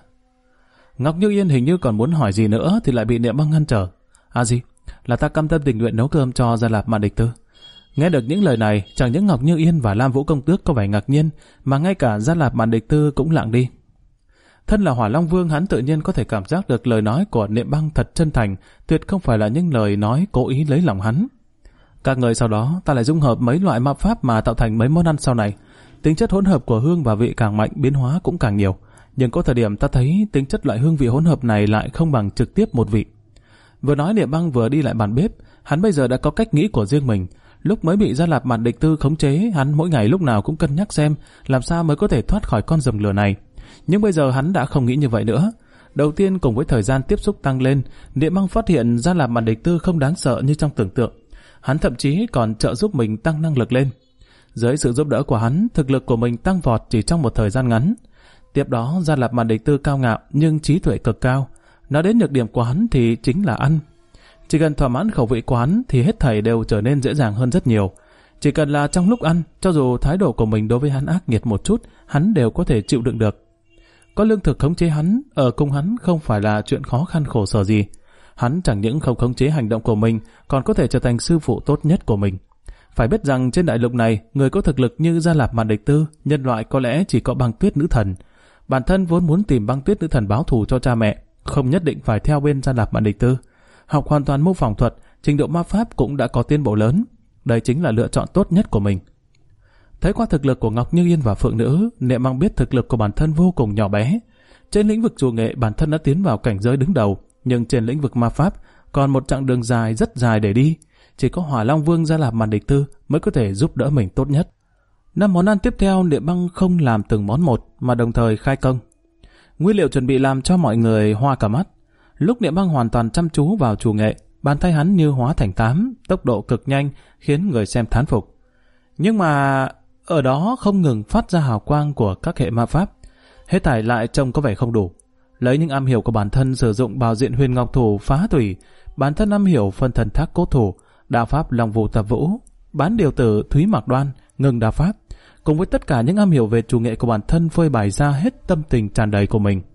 [SPEAKER 1] Ngọc Như Yên hình như còn muốn hỏi gì nữa thì lại bị Niệm Băng ngăn trở. Gì? Là ta cam tâm tình nguyện nấu cơm cho Gia Lạp Mạn Địch Tư. Nghe được những lời này, chẳng những Ngọc Như Yên và Lam Vũ công tước có vẻ ngạc nhiên, mà ngay cả Gia Lạp Mạn Địch Tư cũng lặng đi. Thân là Hỏa Long Vương, hắn tự nhiên có thể cảm giác được lời nói của Niệm Băng thật chân thành, tuyệt không phải là những lời nói cố ý lấy lòng hắn. Các người sau đó, ta lại dung hợp mấy loại ma pháp mà tạo thành mấy món ăn sau này. Tính chất hỗn hợp của hương và vị càng mạnh, biến hóa cũng càng nhiều. Nhưng có thời điểm ta thấy tính chất loại hương vị hỗn hợp này lại không bằng trực tiếp một vị. Vừa nói Niệm Băng vừa đi lại bàn bếp, hắn bây giờ đã có cách nghĩ của riêng mình. Lúc mới bị Gia Lạp Mạn Địch Tư khống chế, hắn mỗi ngày lúc nào cũng cân nhắc xem làm sao mới có thể thoát khỏi con rồng lửa này. Nhưng bây giờ hắn đã không nghĩ như vậy nữa. Đầu tiên, cùng với thời gian tiếp xúc tăng lên, Niệm Băng phát hiện Gia Lạp Mạn Địch Tư không đáng sợ như trong tưởng tượng. Hắn thậm chí còn trợ giúp mình tăng năng lực lên. Dưới sự giúp đỡ của hắn, thực lực của mình tăng vọt chỉ trong một thời gian ngắn. Tiếp đó, Gia Lạp Mạn Địch Tư cao ngạo nhưng trí tuệ cực cao. Nói đến nhược điểm của hắn thì chính là ăn. Chỉ cần thỏa mãn khẩu vị của hắn thì hết thảy đều trở nên dễ dàng hơn rất nhiều. Chỉ cần là trong lúc ăn, cho dù thái độ của mình đối với hắn ác nghiệt một chút, hắn đều có thể chịu đựng được. Có lương thực khống chế hắn, ở cùng hắn không phải là chuyện khó khăn khổ sở gì. Hắn chẳng những không khống chế hành động của mình, còn có thể trở thành sư phụ tốt nhất của mình. Phải biết rằng trên đại lục này, người có thực lực như Gia Lạp Mạn Địch Tư, nhân loại có lẽ chỉ có Băng Tuyết Nữ Thần. Bản thân vốn muốn tìm Băng Tuyết Nữ Thần báo thù cho cha mẹ, không nhất định phải theo bên Gia Lạp Mạn Địch Tư. Học hoàn toàn mô phỏng thuật, trình độ ma pháp cũng đã có tiến bộ lớn. Đây chính là lựa chọn tốt nhất của mình. Thấy qua thực lực của Ngọc Như Yên và Phượng Nữ, Niệm Băng biết thực lực của bản thân vô cùng nhỏ bé. Trên lĩnh vực chủ nghệ, bản thân đã tiến vào cảnh giới đứng đầu, nhưng trên lĩnh vực ma pháp còn một chặng đường dài rất dài để đi. Chỉ có Hỏa Long Vương Gia Lạp Mạn Địch Tư mới có thể giúp đỡ mình tốt nhất. 5 món ăn tiếp theo, Niệm Băng không làm từng món một mà đồng thời khai công. Nguyên liệu chuẩn bị làm cho mọi người hoa cả mắt. Lúc Niệm Băng hoàn toàn chăm chú vào chủ nghệ, bàn tay hắn như hóa thành tám, tốc độ cực nhanh khiến người xem thán phục. Nhưng mà ở đó không ngừng phát ra hào quang của các hệ ma pháp, hết thảy lại trông có vẻ không đủ. Lấy những am hiểu của bản thân sử dụng bào diện Huyền Ngọc Thủ phá thủy, bản thân am hiểu phân thần thác cốt thủ, đạo pháp Long Vũ Tập Vũ, bán điều tử Thúy Mạc Đoan, ngừng đạo pháp, cùng với tất cả những am hiểu về chủ nghệ của bản thân phơi bày ra hết tâm tình tràn đầy của mình.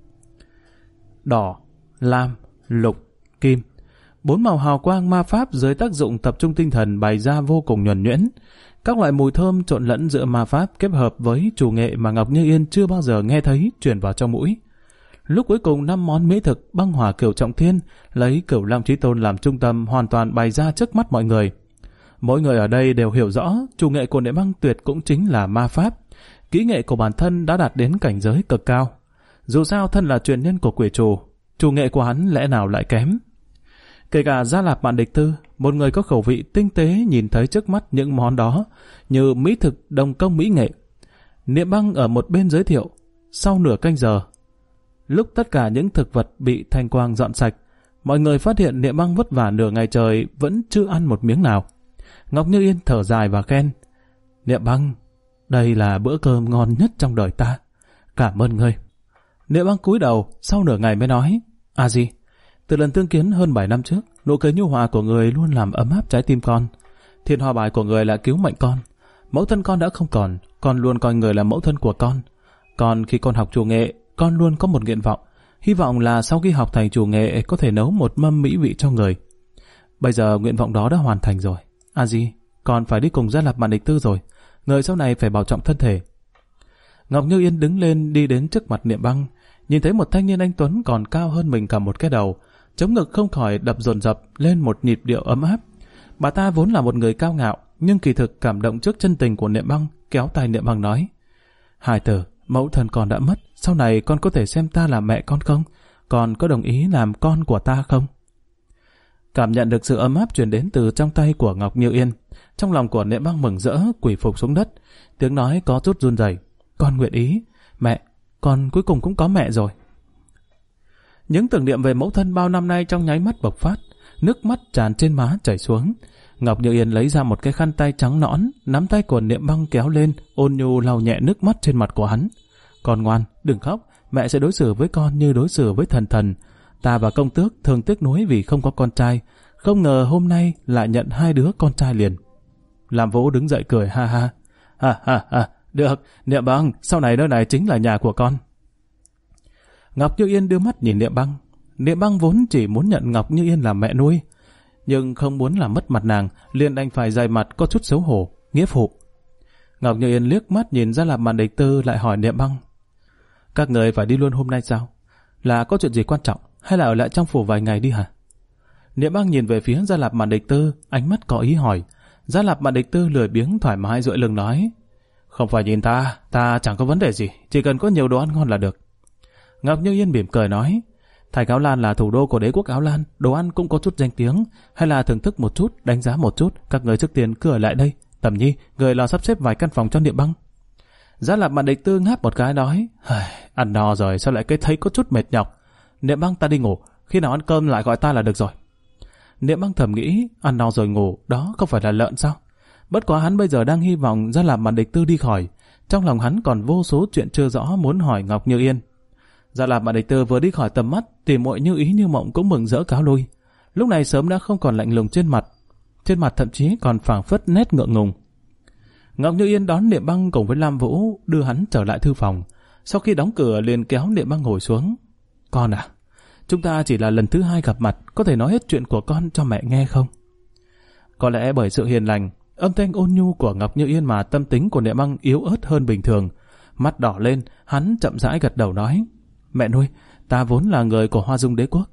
[SPEAKER 1] Đỏ, lam, lục, kim, 4 màu hào quang ma pháp dưới tác dụng tập trung tinh thần bày ra vô cùng nhuần nhuyễn. Các loại mùi thơm trộn lẫn giữa ma pháp kết hợp với chủ nghệ mà Ngọc Như Yên chưa bao giờ nghe thấy truyền vào trong mũi. Lúc cuối cùng 5 món mỹ thực băng hỏa cửu trọng thiên lấy Cửu Long Chí Tôn làm trung tâm hoàn toàn bày ra trước mắt mọi người. Mỗi người ở đây đều hiểu rõ chủ nghệ của Niệm Băng tuyệt cũng chính là ma pháp. Kỹ nghệ của bản thân đã đạt đến cảnh giới cực cao. Dù sao thân là truyền nhân của quỷ chủ nghệ của hắn lẽ nào lại kém. Kể cả Gia Lạp Mạn Địch Tư, một người có khẩu vị tinh tế nhìn thấy trước mắt những món đó như mỹ thực đồng công mỹ nghệ. Niệm Băng ở một bên giới thiệu, sau nửa canh giờ, lúc tất cả những thực vật bị thanh quang dọn sạch, mọi người phát hiện Niệm Băng vất vả nửa ngày trời vẫn chưa ăn một miếng nào. Ngọc Như Yên thở dài và khen, Niệm Băng, đây là bữa cơm ngon nhất trong đời ta. Cảm ơn ngươi. Niệm Băng cúi đầu, sau nửa ngày mới nói, gì? Từ lần tương kiến hơn 7 năm trước, nụ cười nhu hòa của người luôn làm ấm áp trái tim con. Thiên hoa bài của người là cứu mệnh con. Mẫu thân con đã không còn, con luôn coi người là mẫu thân của con. Còn khi con học chủ nghệ, con luôn có một nguyện vọng. Hy vọng là sau khi học thành chủ nghệ có thể nấu một mâm mỹ vị cho người. Bây giờ nguyện vọng đó đã hoàn thành rồi. Con phải đi cùng Gia Lạp Mạn Địch Tư rồi. Người sau này phải bảo trọng thân thể. Ngọc Như Yên đứng lên đi đến trước mặt Niệm Băng, nhìn thấy một thanh niên anh tuấn còn cao hơn mình cả một cái đầu, chống ngực không khỏi đập dồn dập lên một nhịp điệu ấm áp. Bà ta vốn là một người cao ngạo, nhưng kỳ thực cảm động trước chân tình của Niệm Băng, kéo tay Niệm Băng nói, Hải tử, mẫu thân con đã mất, sau này con có thể xem ta là mẹ con không? Con có đồng ý làm con của ta không? Cảm nhận được sự ấm áp truyền đến từ trong tay của Ngọc Như Yên, trong lòng của Niệm Băng mừng rỡ quỳ phục xuống đất, tiếng nói có chút run rẩy, con nguyện ý, mẹ, con cuối cùng cũng có mẹ rồi. Những tưởng niệm về mẫu thân bao năm nay trong nháy mắt bộc phát, nước mắt tràn trên má chảy xuống. Ngọc Như Yên lấy ra một cái khăn tay trắng nõn, nắm tay của Niệm Băng kéo lên, ôn nhu lau nhẹ nước mắt trên mặt của hắn. Con ngoan, đừng khóc, mẹ sẽ đối xử với con như đối xử với thần thần. Ta và công tước thường tiếc nuối vì không có con trai, không ngờ hôm nay lại nhận 2 đứa con trai liền. Lam Vũ đứng dậy cười ha ha. Ha, được, Niệm Băng, sau này nơi này chính là nhà của con. Ngọc Như Yên đưa mắt nhìn Niệm Băng. Niệm Băng vốn chỉ muốn nhận Ngọc Như Yên làm mẹ nuôi, nhưng không muốn làm mất mặt nàng, liền đành phải dày mặt có chút xấu hổ, nghĩa phụ. Ngọc Như Yên liếc mắt nhìn Gia Lạp Mạn Địch Tư lại hỏi Niệm Băng: các người phải đi luôn hôm nay sao? Là có chuyện gì quan trọng, hay là ở lại trong phủ vài ngày đi hả? Niệm Băng nhìn về phía Gia Lạp Mạn Địch Tư, ánh mắt có ý hỏi. Gia Lạp Mạn Địch Tư lười biếng thoải mái duỗi lưng nói: không phải nhìn ta chẳng có vấn đề gì, chỉ cần có nhiều đồ ăn ngon là được. Ngọc Như Yên mỉm cười nói: Thành Áo Lan là thủ đô của đế quốc Áo Lan, đồ ăn cũng có chút danh tiếng, hay là thưởng thức một chút, đánh giá một chút, các người trước tiên cứ ở lại đây. Tầm Nhi, người lo sắp xếp vài căn phòng cho Niệm Băng. Gia Lạp Mạn Địch Tư ngáp một cái nói: ăn no rồi sao lại thấy có chút mệt nhọc. Niệm Băng, ta đi ngủ, khi nào ăn cơm lại gọi ta là được rồi. Niệm Băng thầm nghĩ, ăn no rồi ngủ, đó không phải là lợn sao? Bất quá hắn bây giờ đang hy vọng Gia Lạp Mạn Địch Tư đi khỏi, trong lòng hắn còn vô số chuyện chưa rõ muốn hỏi Ngọc Như Yên. Gia Lạp Mạn Địch Tư vừa đi khỏi tầm mắt, thì muội Như Ý Như Mộng cũng mừng rỡ cáo lui. Lúc này sớm đã không còn lạnh lùng trên mặt thậm chí còn phảng phất nét ngượng ngùng. Ngọc Như Yên đón Niệm Băng cùng với Lam Vũ đưa hắn trở lại thư phòng. Sau khi đóng cửa liền kéo Niệm Băng ngồi xuống. Con à, chúng ta chỉ là lần thứ 2 gặp mặt, có thể nói hết chuyện của con cho mẹ nghe không? Có lẽ bởi sự hiền lành, âm thanh ôn nhu của Ngọc Như Yên mà tâm tính của Niệm Băng yếu ớt hơn bình thường. Mắt đỏ lên, hắn chậm rãi gật đầu nói: mẹ nuôi, ta vốn là người của Hoa Dung đế quốc.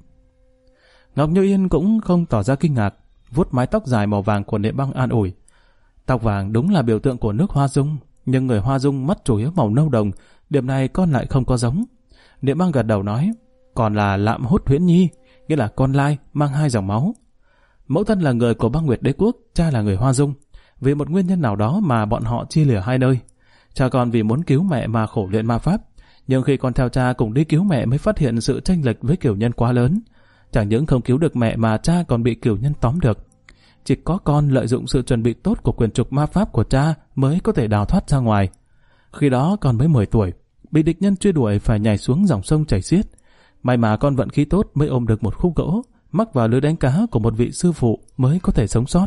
[SPEAKER 1] Ngọc Như Yên cũng không tỏ ra kinh ngạc, vuốt mái tóc dài màu vàng của Niệm Băng an ủi: tóc vàng đúng là biểu tượng của nước Hoa Dung, nhưng người Hoa Dung mắt chủ yếu màu nâu đồng, điểm này con lại không có giống. Niệm Băng gật đầu nói: còn là Lạm Hút Huyễn Nhi, nghĩa là con lai mang 2 dòng máu. Mẫu thân là người của Băng Nguyệt đế quốc, cha là người Hoa Dung. Vì một nguyên nhân nào đó mà bọn họ chia lìa 2 nơi. Cha con vì muốn cứu mẹ mà khổ luyện ma pháp, nhưng khi con theo cha cùng đi cứu mẹ mới phát hiện sự chênh lệch với cửu nhân quá lớn. Chẳng những không cứu được mẹ mà cha còn bị cửu nhân tóm được. Chỉ có con lợi dụng sự chuẩn bị tốt của quyền trục ma pháp của cha mới có thể đào thoát ra ngoài. Khi đó con mới 10 tuổi, bị địch nhân truy đuổi phải nhảy xuống dòng sông chảy xiết. May mà con vận khí tốt mới ôm được một khúc gỗ, mắc vào lưới đánh cá của một vị sư phụ mới có thể sống sót.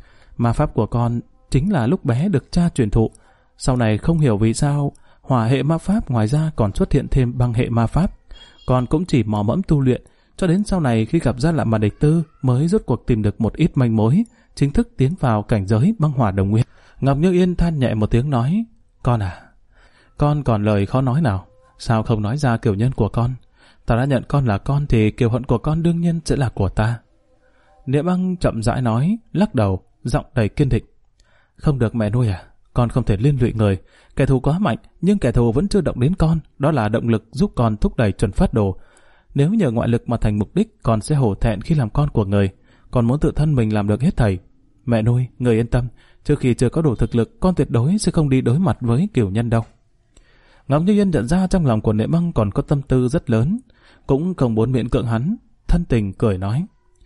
[SPEAKER 1] Ma pháp của con chính là lúc bé được cha truyền thụ. Sau này không hiểu vì sao hỏa hệ ma pháp ngoài ra còn xuất hiện thêm băng hệ ma pháp. Con cũng chỉ mò mẫm tu luyện, cho đến sau này khi gặp Gia Lạp Mạn Địch Tư mới rốt cuộc tìm được một ít manh mối, chính thức tiến vào cảnh giới băng hỏa đồng nguyên. Ngọc Như Yên than nhẹ một tiếng nói: con à, con còn lời khó nói nào, sao không nói ra cửu nhân của con? Ta đã nhận con là con thì cửu hận của con đương nhiên sẽ là của ta. Niệm Băng chậm rãi nói, lắc đầu, giọng đầy kiên định: không được mẹ nuôi à, con không thể liên lụy người. Kẻ thù quá mạnh, nhưng kẻ thù vẫn chưa động đến con, đó là động lực giúp con thúc đẩy chuẩn phát đồ. Nếu nhờ ngoại lực mà thành mục đích, con sẽ hổ thẹn khi làm con của người. Con muốn tự thân mình làm được hết thảy. Mẹ nuôi, người yên tâm, trước khi chưa có đủ thực lực, con tuyệt đối sẽ không đi đối mặt với cửu nhân đâu. Ngọc Như Yên nhận ra trong lòng của Niệm Băng còn có tâm tư rất lớn, cũng không muốn miễn cưỡng hắn, thân tình cười nói: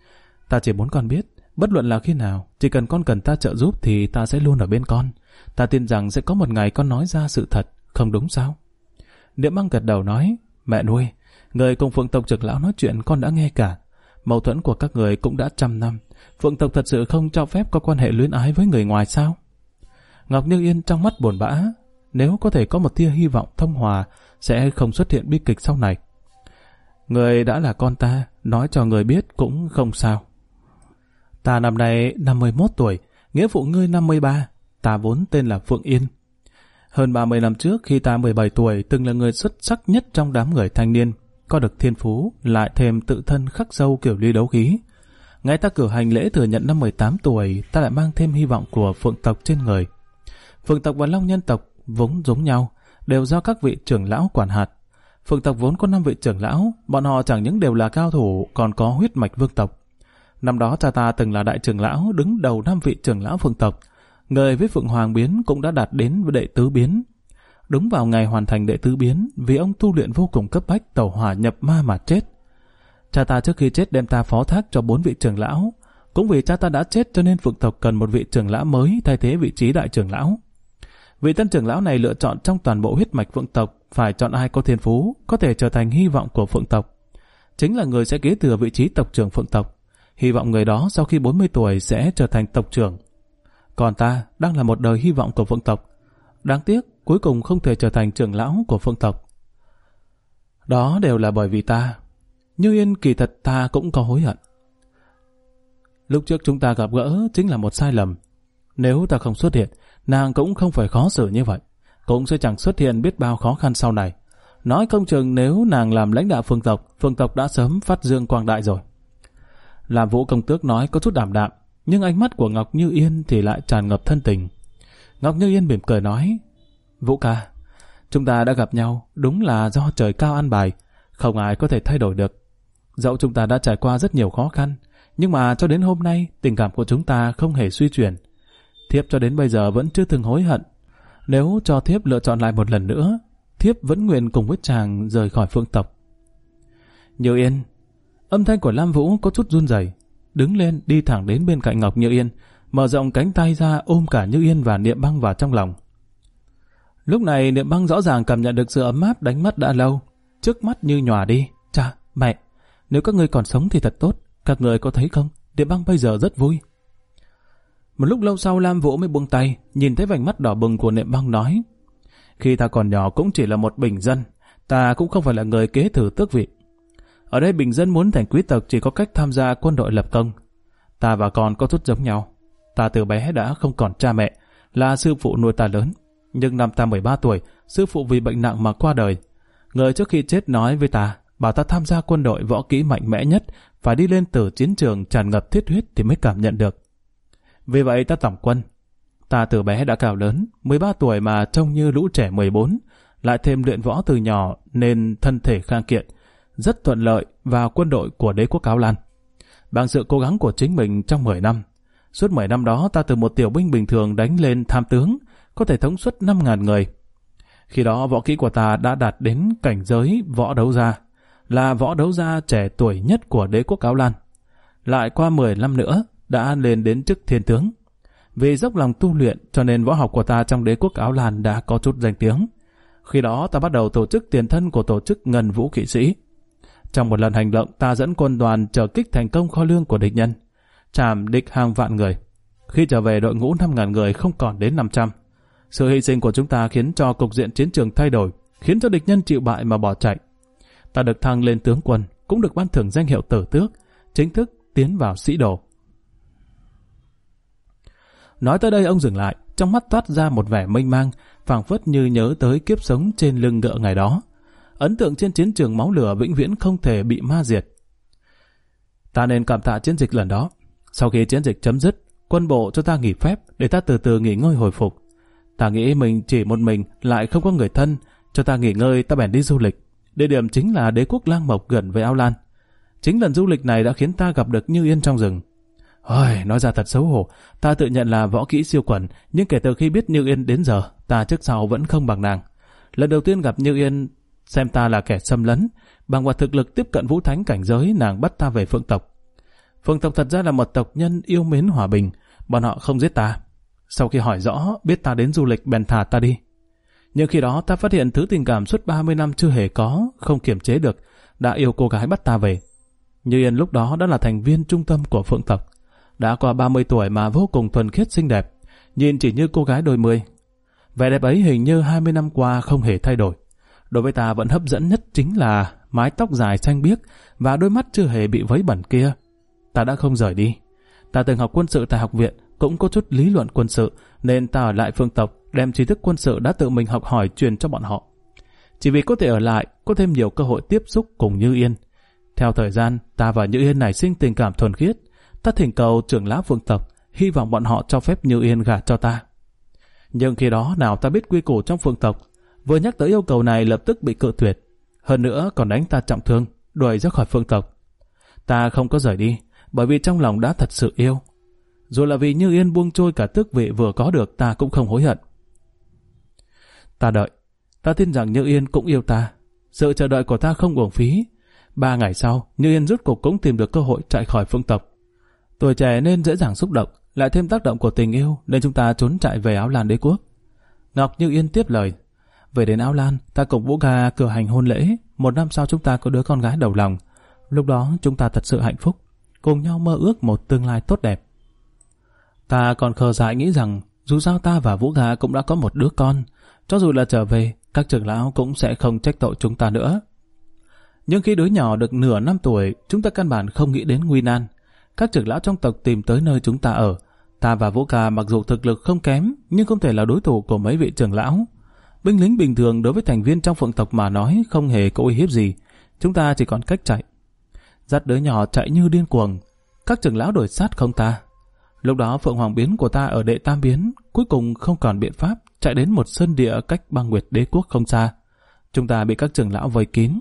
[SPEAKER 1] ta chỉ muốn con biết, bất luận là khi nào, chỉ cần con cần ta trợ giúp thì ta sẽ luôn ở bên con. Ta tin rằng sẽ có một ngày con nói ra sự thật, không đúng sao? Niệm Băng gật đầu nói: mẹ nuôi, người cùng Phượng tộc trưởng lão nói chuyện con đã nghe cả. Mâu thuẫn của các người cũng đã 100 năm. Phượng tộc thật sự không cho phép có quan hệ luyến ái với người ngoài sao? Ngọc Như Yên trong mắt buồn bã. Nếu có thể có một tia hy vọng thông hòa, sẽ không xuất hiện bi kịch sau này. Người đã là con ta, nói cho người biết cũng không sao. Ta năm nay 51 tuổi, nghĩa phụ ngươi 53. Ta vốn tên là Phượng Yên. Hơn 30 năm trước khi ta 17 tuổi từng là người xuất sắc nhất trong đám người thanh niên, có được thiên phú, lại thêm tự thân khắc sâu kiểu ly đấu khí. Ngay ta cử hành lễ thừa nhận năm 18 tuổi, ta lại mang thêm hy vọng của Phượng tộc trên người. Phượng tộc và Long nhân tộc vốn giống nhau, đều do các vị trưởng lão quản hạt. Phượng tộc vốn có 5 vị trưởng lão, bọn họ chẳng những đều là cao thủ, còn có huyết mạch vương tộc. Năm đó cha ta từng là đại trưởng lão, đứng đầu 5 vị trưởng lão Phượng tộc. Người với Phượng Hoàng biến cũng đã đạt đến với đệ tứ biến. Đúng vào ngày hoàn thành đệ tứ biến, vì ông tu luyện vô cùng cấp bách tẩu hỏa nhập ma mà chết. Cha ta trước khi chết đem ta phó thác cho 4 vị trưởng lão, Cũng vì cha ta đã chết cho nên Phượng tộc cần một vị trưởng lão mới thay thế vị trí đại trưởng lão. Vị tân trưởng lão này lựa chọn trong toàn bộ huyết mạch Phượng tộc phải chọn ai có thiên phú, có thể trở thành hy vọng của Phượng tộc. Chính là người sẽ kế thừa vị trí tộc trưởng Phượng tộc. Hy vọng người đó sau khi 40 tuổi sẽ trở thành tộc trưởng. Còn ta đang là một đời hy vọng của Phượng tộc. Đáng tiếc, cuối cùng không thể trở thành trưởng lão của Phượng tộc. Đó đều là bởi vì ta. Như Yên kỳ thật ta cũng có hối hận. Lúc trước chúng ta gặp gỡ chính là một sai lầm. Nếu ta không xuất hiện, nàng cũng không phải khó xử như vậy. Cũng sẽ chẳng xuất hiện biết bao khó khăn sau này. Nói không chừng nếu nàng làm lãnh đạo Phượng tộc đã sớm phát dương quang đại rồi. Làm Vũ công tước nói có chút đảm đạm, nhưng ánh mắt của Ngọc Như Yên thì lại tràn ngập thân tình. Ngọc Như Yên mỉm cười nói, Vũ ca, chúng ta đã gặp nhau đúng là do trời cao an bài, không ai có thể thay đổi được. Dẫu chúng ta đã trải qua rất nhiều khó khăn, nhưng mà cho đến hôm nay tình cảm của chúng ta không hề suy chuyển. Thiếp cho đến bây giờ vẫn chưa từng hối hận. Nếu cho thiếp lựa chọn lại một lần nữa, thiếp vẫn nguyện cùng với chàng rời khỏi Phượng tộc. Như Yên. Âm thanh của Lam Vũ có chút run rẩy, đứng lên đi thẳng đến bên cạnh Ngọc Như Yên, mở rộng cánh tay ra ôm cả Như Yên và Niệm Băng vào trong lòng. Lúc này Niệm Băng rõ ràng cảm nhận được sự ấm áp đánh mất đã lâu, trước mắt như nhòa đi. Cha, mẹ, nếu các ngươi còn sống thì thật tốt, các ngươi có thấy không? Niệm Băng bây giờ rất vui. Một lúc lâu sau Lam Vũ mới buông tay, nhìn thấy vành mắt đỏ bừng của Niệm Băng nói, khi ta còn nhỏ cũng chỉ là một bình dân, ta cũng không phải là người kế thừa tước vị. Ở đây bình dân muốn thành quý tộc chỉ có cách tham gia quân đội lập công. Ta và con có chút giống nhau. Ta từ bé đã không còn cha mẹ, là sư phụ nuôi ta lớn. Nhưng năm ta 13 tuổi, sư phụ vì bệnh nặng mà qua đời. Người trước khi chết nói với ta, bảo ta tham gia quân đội võ kỹ mạnh mẽ nhất, phải đi lên từ chiến trường tràn ngập thiết huyết thì mới cảm nhận được. Vì vậy ta tổng quân. Ta từ bé đã cao lớn, 13 tuổi mà trông như lũ trẻ 14, lại thêm luyện võ từ nhỏ nên thân thể khang kiện, rất thuận lợi vào quân đội của đế quốc Áo Lan. Bằng sự cố gắng của chính mình trong 10 năm, suốt 10 năm đó ta từ một tiểu binh bình thường đánh lên tham tướng, có thể thống suất 5.000 người. Khi đó võ kỹ của ta đã đạt đến cảnh giới võ đấu gia, là võ đấu gia trẻ tuổi nhất của đế quốc Áo Lan. Lại qua 10 năm nữa đã lên đến chức thiên tướng. Vì dốc lòng tu luyện cho nên võ học của ta trong đế quốc Áo Lan đã có chút danh tiếng. Khi đó ta bắt đầu tổ chức tiền thân của tổ chức Ngân Vũ Kỵ Sĩ. Trong một lần hành động, ta dẫn quân đoàn trở kích thành công kho lương của địch nhân, chạm địch hàng vạn người. Khi trở về, đội ngũ 5.000 người không còn đến 500. Sự hy sinh của chúng ta khiến cho cục diện chiến trường thay đổi, khiến cho địch nhân chịu bại mà bỏ chạy. Ta được thăng lên tướng quân, cũng được ban thưởng danh hiệu tử tước, chính thức tiến vào sĩ đồ. Nói tới đây ông dừng lại, trong mắt toát ra một vẻ mênh mang, phảng phất như nhớ tới kiếp sống trên lưng ngựa ngày đó. Ấn tượng trên chiến trường máu lửa vĩnh viễn không thể bị ma diệt. Ta nên cảm tạ chiến dịch lần đó. Sau khi chiến dịch chấm dứt, quân bộ cho ta nghỉ phép để ta từ từ nghỉ ngơi hồi phục. Ta nghĩ mình chỉ một mình lại không có người thân, cho ta nghỉ ngơi ta bèn đi du lịch. Địa điểm chính là đế quốc Lang Mộc gần với Áo Lan. Chính lần du lịch này đã khiến ta gặp được Như Yên trong rừng. Nói ra thật xấu hổ, ta tự nhận là võ kỹ siêu quần, nhưng kể từ khi biết Như Yên đến giờ, ta trước sau vẫn không bằng nàng. Lần đầu tiên gặp Như Yên, xem ta là kẻ xâm lấn, bằng vào thực lực tiếp cận vũ thánh cảnh giới, nàng bắt ta về Phượng tộc. Phượng tộc thật ra là một tộc nhân yêu mến hòa bình, bọn họ không giết ta. Sau khi hỏi rõ, biết ta đến du lịch bèn thả ta đi. Nhưng khi đó ta phát hiện thứ tình cảm suốt 30 năm chưa hề có, không kiềm chế được, đã yêu cô gái bắt ta về. Như Yên lúc đó đã là thành viên trung tâm của Phượng tộc. Đã qua 30 tuổi mà vô cùng thuần khiết xinh đẹp, nhìn chỉ như cô gái đôi mươi. Vẻ đẹp ấy hình như 20 năm qua không hề thay đổi. Đối với ta vẫn hấp dẫn nhất chính là mái tóc dài xanh biếc và đôi mắt chưa hề bị vấy bẩn kia. Ta đã không rời đi. Ta từng học quân sự tại học viện, cũng có chút lý luận quân sự, nên ta ở lại Phượng tộc, đem tri thức quân sự đã tự mình học hỏi truyền cho bọn họ. Chỉ vì có thể ở lại, có thêm nhiều cơ hội tiếp xúc cùng Như Yên. Theo thời gian, ta và Như Yên nảy sinh tình cảm thuần khiết. Ta thỉnh cầu trưởng lão Phượng tộc, hy vọng bọn họ cho phép Như Yên gả cho ta. Nhưng khi đó nào ta biết quy củ trong Phượng tộc, vừa nhắc tới yêu cầu này lập tức bị cự tuyệt. Hơn nữa còn đánh ta trọng thương, đuổi ra khỏi Phượng tộc. Ta không có rời đi, bởi vì trong lòng đã thật sự yêu. Dù là vì Như Yên buông trôi cả tước vị vừa có được, ta cũng không hối hận. Ta đợi, ta tin rằng Như Yên cũng yêu ta. Sự chờ đợi của ta không uổng phí. 3 ngày sau, Như Yên rốt cuộc cũng tìm được cơ hội chạy khỏi Phượng tộc. Tuổi trẻ nên dễ dàng xúc động, lại thêm tác động của tình yêu nên chúng ta trốn chạy về Áo Lan đế quốc. Ngọc Như Yên tiếp lời. Về đến Áo Lan, ta cùng Vũ Ca cử hành hôn lễ. 1 năm sau chúng ta có đứa con gái đầu lòng. Lúc đó chúng ta thật sự hạnh phúc, cùng nhau mơ ước một tương lai tốt đẹp. Ta còn khờ dại nghĩ rằng dù sao ta và Vũ Ca cũng đã có một đứa con, cho dù là trở về, các trưởng lão cũng sẽ không trách tội chúng ta nữa. Nhưng khi đứa nhỏ được nửa năm tuổi, chúng ta căn bản không nghĩ đến nguy nan. Các trưởng lão trong tộc tìm tới nơi chúng ta ở. Ta và Vũ Ca mặc dù thực lực không kém, nhưng không thể là đối thủ của mấy vị trưởng lão. Binh lính bình thường đối với thành viên trong phượng tộc mà nói không hề có uy hiếp gì. Chúng ta chỉ còn cách chạy. Dắt đứa nhỏ chạy như điên cuồng. Các trưởng lão đuổi sát không ta. Lúc đó Phượng Hoàng biến của ta ở đệ tam biến, cuối cùng không còn biện pháp, chạy đến một sơn địa cách Băng Nguyệt đế quốc không xa. Chúng ta bị các trưởng lão vây kín.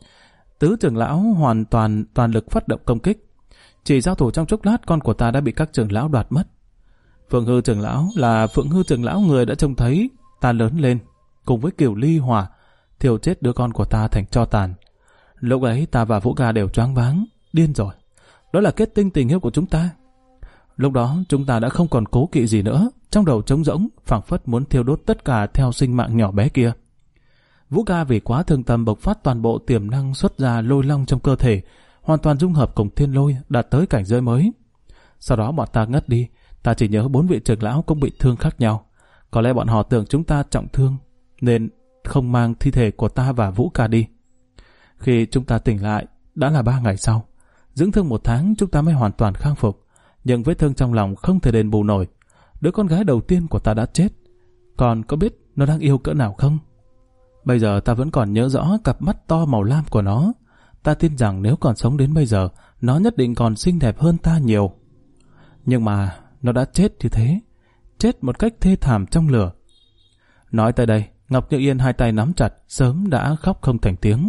[SPEAKER 1] Tứ trưởng lão hoàn toàn lực phát động công kích. Chỉ giao thủ trong chốc lát, con của ta đã bị các trưởng lão đoạt mất. Phượng Hư trưởng lão là Phượng Hư trưởng lão người đã trông thấy ta lớn lên, cùng với Kiều Ly Hỏa thiêu chết đứa con của ta thành tro tàn. Lúc ấy ta và Vũ Ca đều choáng váng, điên rồi. Đó là kết tinh tình yêu của chúng ta. Lúc đó chúng ta đã không còn cố kỵ gì nữa, trong đầu trống rỗng, phảng phất muốn thiêu đốt tất cả theo sinh mạng nhỏ bé kia. Vũ Ca vì quá thương tâm bộc phát toàn bộ tiềm năng xuất ra lôi long trong cơ thể, hoàn toàn dung hợp cùng thiên lôi, đạt tới cảnh giới mới. Sau đó bọn ta ngất đi, ta chỉ nhớ 4 vị trưởng lão cũng bị thương khác nhau. Có lẽ bọn họ tưởng chúng ta trọng thương, nên không mang thi thể của ta và Vũ Ca đi. Khi chúng ta tỉnh lại, đã là 3 ngày sau. Dưỡng thương 1 tháng chúng ta mới hoàn toàn khang phục, nhưng vết thương trong lòng không thể đền bù nổi. Đứa con gái đầu tiên của ta đã chết, còn có biết nó đang yêu cỡ nào không? Bây giờ ta vẫn còn nhớ rõ cặp mắt to màu lam của nó. Ta tin rằng nếu còn sống đến bây giờ, nó nhất định còn xinh đẹp hơn ta nhiều. Nhưng mà nó đã chết như thế, chết một cách thê thảm trong lửa. Nói tới đây, Ngọc Như Yên 2 tay nắm chặt, sớm đã khóc không thành tiếng.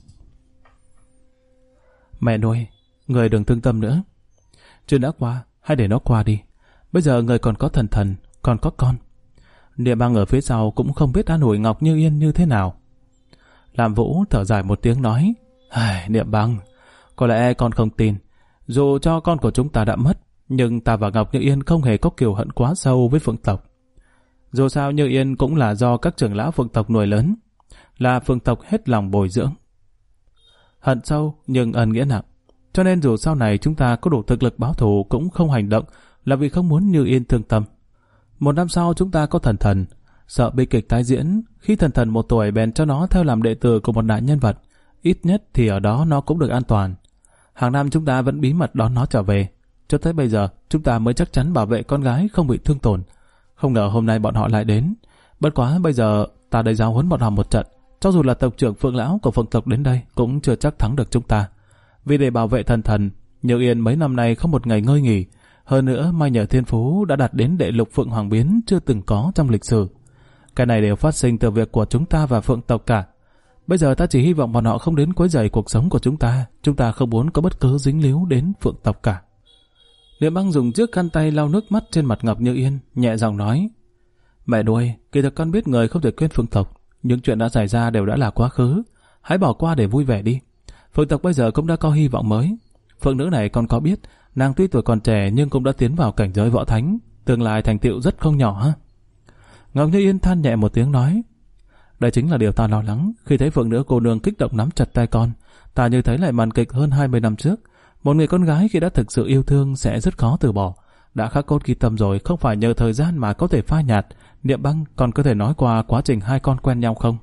[SPEAKER 1] Mẹ nuôi, người đừng thương tâm nữa. Chuyện đã qua, hãy để nó qua đi. Bây giờ người còn có thần, còn có con. Niệm Băng ở phía sau cũng không biết an ủi Ngọc Như Yên như thế nào. Lam Vũ thở dài một tiếng nói, Niệm Băng, có lẽ con không tin. Dù cho con của chúng ta đã mất, nhưng ta và Ngọc Như Yên không hề có kiều hận quá sâu với phượng tộc. Dù sao Như Yên cũng là do các trưởng lão phượng tộc nuôi lớn, là phượng tộc hết lòng bồi dưỡng. Hận sâu nhưng ân nghĩa nặng, cho nên dù sau này chúng ta có đủ thực lực báo thù cũng không hành động, là vì không muốn Như Yên thương tâm. 1 năm sau chúng ta có thần, sợ bi kịch tái diễn, khi thần 1 tuổi bèn cho nó theo làm đệ tử của một đại nhân vật, ít nhất thì ở đó nó cũng được an toàn. Hàng năm chúng ta vẫn bí mật đón nó trở về, cho tới bây giờ chúng ta mới chắc chắn bảo vệ con gái không bị thương tổn. Không ngờ hôm nay bọn họ lại đến. Bất quá bây giờ ta đây giáo huấn bọn họ một trận, cho dù là tộc trưởng Phượng lão của phượng tộc đến đây cũng chưa chắc thắng được chúng ta. Vì để bảo vệ thần, Như Yên mấy năm nay không một ngày ngơi nghỉ. Hơn nữa Mai Nhờ Thiên Phú đã đạt đến đệ lục Phượng Hoàng biến chưa từng có trong lịch sử. Cái này đều phát sinh từ việc của chúng ta và phượng tộc cả. Bây giờ ta chỉ hy vọng bọn họ không đến quấy rầy cuộc sống của chúng ta không muốn có bất cứ dính líu đến phượng tộc cả. Niệm Băng dùng chiếc khăn tay lau nước mắt trên mặt Ngọc Như Yên, nhẹ giọng nói, mẹ nuôi, kỳ thực con biết người không thể quên phượng tộc, những chuyện đã xảy ra đều đã là quá khứ, hãy bỏ qua để vui vẻ đi. Phượng tộc bây giờ cũng đã có hy vọng mới. Phượng nữ này con có biết, nàng tuy tuổi còn trẻ nhưng cũng đã tiến vào cảnh giới võ thánh, tương lai thành tựu rất không nhỏ ha. Ngọc Như Yên than nhẹ một tiếng nói, đây chính là điều ta lo lắng. Khi thấy phượng nữ cô nương kích động nắm chặt tay con, ta như thấy lại màn kịch hơn 20 năm trước. Một người con gái khi đã thực sự yêu thương sẽ rất khó từ bỏ. Đã khắc cốt ghi tâm rồi, không phải nhờ thời gian mà có thể phai nhạt. Niệm Băng, con có thể nói qua quá trình hai con quen nhau không?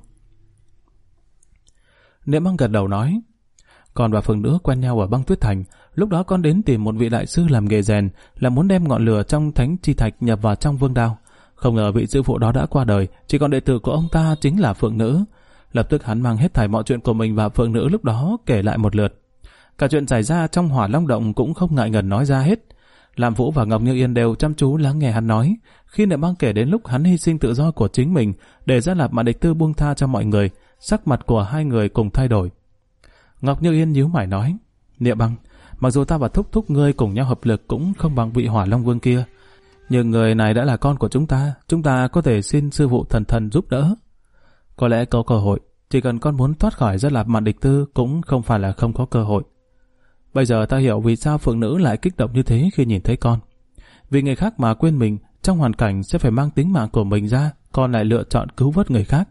[SPEAKER 1] Niệm Băng gật đầu nói, con và phượng nữ quen nhau ở Băng Tuyết Thành. Lúc đó con đến tìm một vị đại sư làm nghề rèn, là muốn đem ngọn lửa trong thánh chi thạch nhập vào trong vương đao. Không ngờ vị sư phụ đó đã qua đời, chỉ còn đệ tử của ông ta chính là phượng nữ. Lập tức hắn mang hết thảy mọi chuyện của mình và phượng nữ lúc đó kể lại một lượt. Cả chuyện xảy ra trong Hỏa Long Động cũng không ngại ngần nói ra hết. Lam Vũ và Ngọc Như Yên đều chăm chú lắng nghe hắn nói. Khi Niệm Băng kể đến lúc hắn hy sinh tự do của chính mình để Gia Lạp Mạn Địch Tư buông tha cho mọi người, sắc mặt của hai người cùng thay đổi. Ngọc Như Yên nhíu mày nói, Niệm Băng, mặc dù ta và thúc thúc ngươi cùng nhau hợp lực cũng không bằng vị Hỏa Long Vương kia, nhưng người này đã là con của chúng ta có thể xin sư phụ thần giúp đỡ. Có lẽ có cơ hội, chỉ cần con muốn thoát khỏi Gia Lạp Mạn Địch Tư cũng không phải là không có cơ hội. Bây giờ ta hiểu vì sao Phượng Nữ lại kích động như thế khi nhìn thấy con. Vì người khác mà quên mình, trong hoàn cảnh sẽ phải mang tính mạng của mình ra, con lại lựa chọn cứu vớt người khác.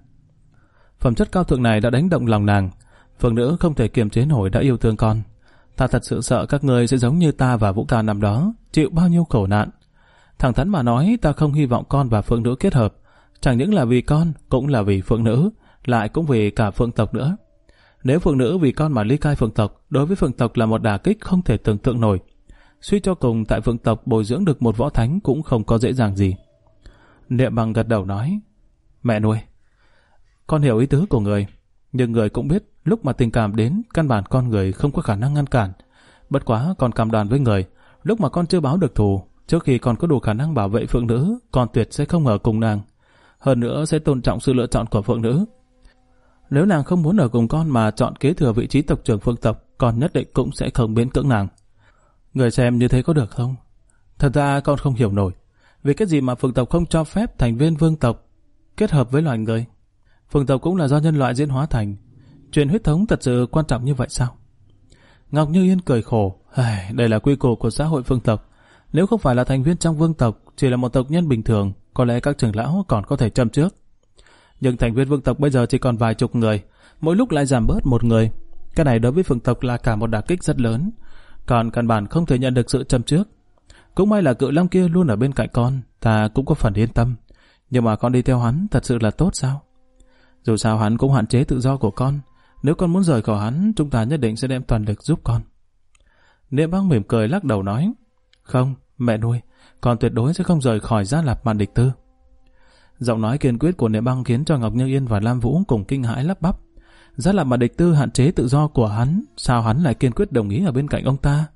[SPEAKER 1] Phẩm chất cao thượng này đã đánh động lòng nàng. Phượng Nữ không thể kiềm chế nổi đã yêu thương con. Ta thật sự sợ các ngươi sẽ giống như ta và Vũ Ca năm đó, chịu bao nhiêu khổ nạn. Thẳng thắn mà nói, ta không hy vọng con và Phượng Nữ kết hợp. Chẳng những là vì con, cũng là vì Phượng Nữ, lại cũng vì cả Phượng tộc nữa. Nếu Phượng Nữ vì con mà ly khai Phượng tộc, đối với Phượng tộc là một đả kích không thể tưởng tượng nổi. Suy cho cùng, tại Phượng tộc bồi dưỡng được một võ thánh cũng không có dễ dàng gì. Niệm Bằng gật đầu nói, mẹ nuôi, con hiểu ý tứ của người, nhưng người cũng biết lúc mà tình cảm đến, căn bản con người không có khả năng ngăn cản. Bất quá con cam đoan với người, lúc mà con chưa báo được thù, trước khi con có đủ khả năng bảo vệ Phượng Nữ, con tuyệt sẽ không ở cùng nàng. Hơn nữa sẽ tôn trọng sự lựa chọn của Phượng Nữ. Nếu nàng không muốn ở cùng con mà chọn kế thừa vị trí tộc trưởng Phượng tộc, con nhất định cũng sẽ không miễn cưỡng nàng. Người xem như thế có được không? Thật ra con không hiểu nổi, vì cái gì mà Phượng tộc không cho phép thành viên vương tộc kết hợp với loài người? Phượng tộc cũng là do nhân loại diễn hóa thành. Truyền huyết thống thật sự quan trọng như vậy sao? Ngọc Như Yên cười khổ, đây là quy củ của xã hội Phượng tộc. Nếu không phải là thành viên trong vương tộc, chỉ là một tộc nhân bình thường, có lẽ các trưởng lão còn có thể châm trước. Nhưng thành viên vương tộc bây giờ chỉ còn vài chục người, mỗi lúc lại giảm bớt một người. Cái này đối với Phượng tộc là cả một đả kích rất lớn, còn căn bản không thể nhận được sự châm trước. Cũng may là Cự Long kia luôn ở bên cạnh con, ta cũng có phần yên tâm. Nhưng mà con đi theo hắn thật sự là tốt sao? Dù sao hắn cũng hạn chế tự do của con. Nếu con muốn rời khỏi hắn, chúng ta nhất định sẽ đem toàn lực giúp con. Niệm Băng mỉm cười lắc đầu nói, không, mẹ nuôi, con tuyệt đối sẽ không rời khỏi Gia Lạp Mạn Địch Tư. Giọng nói kiên quyết của Niệm Băng khiến cho Ngọc Như Yên và Lam Vũ cùng kinh hãi lắp bắp. Gia Lạp Mạn Địch Tư hạn chế tự do của hắn, sao hắn lại kiên quyết đồng ý ở bên cạnh ông ta?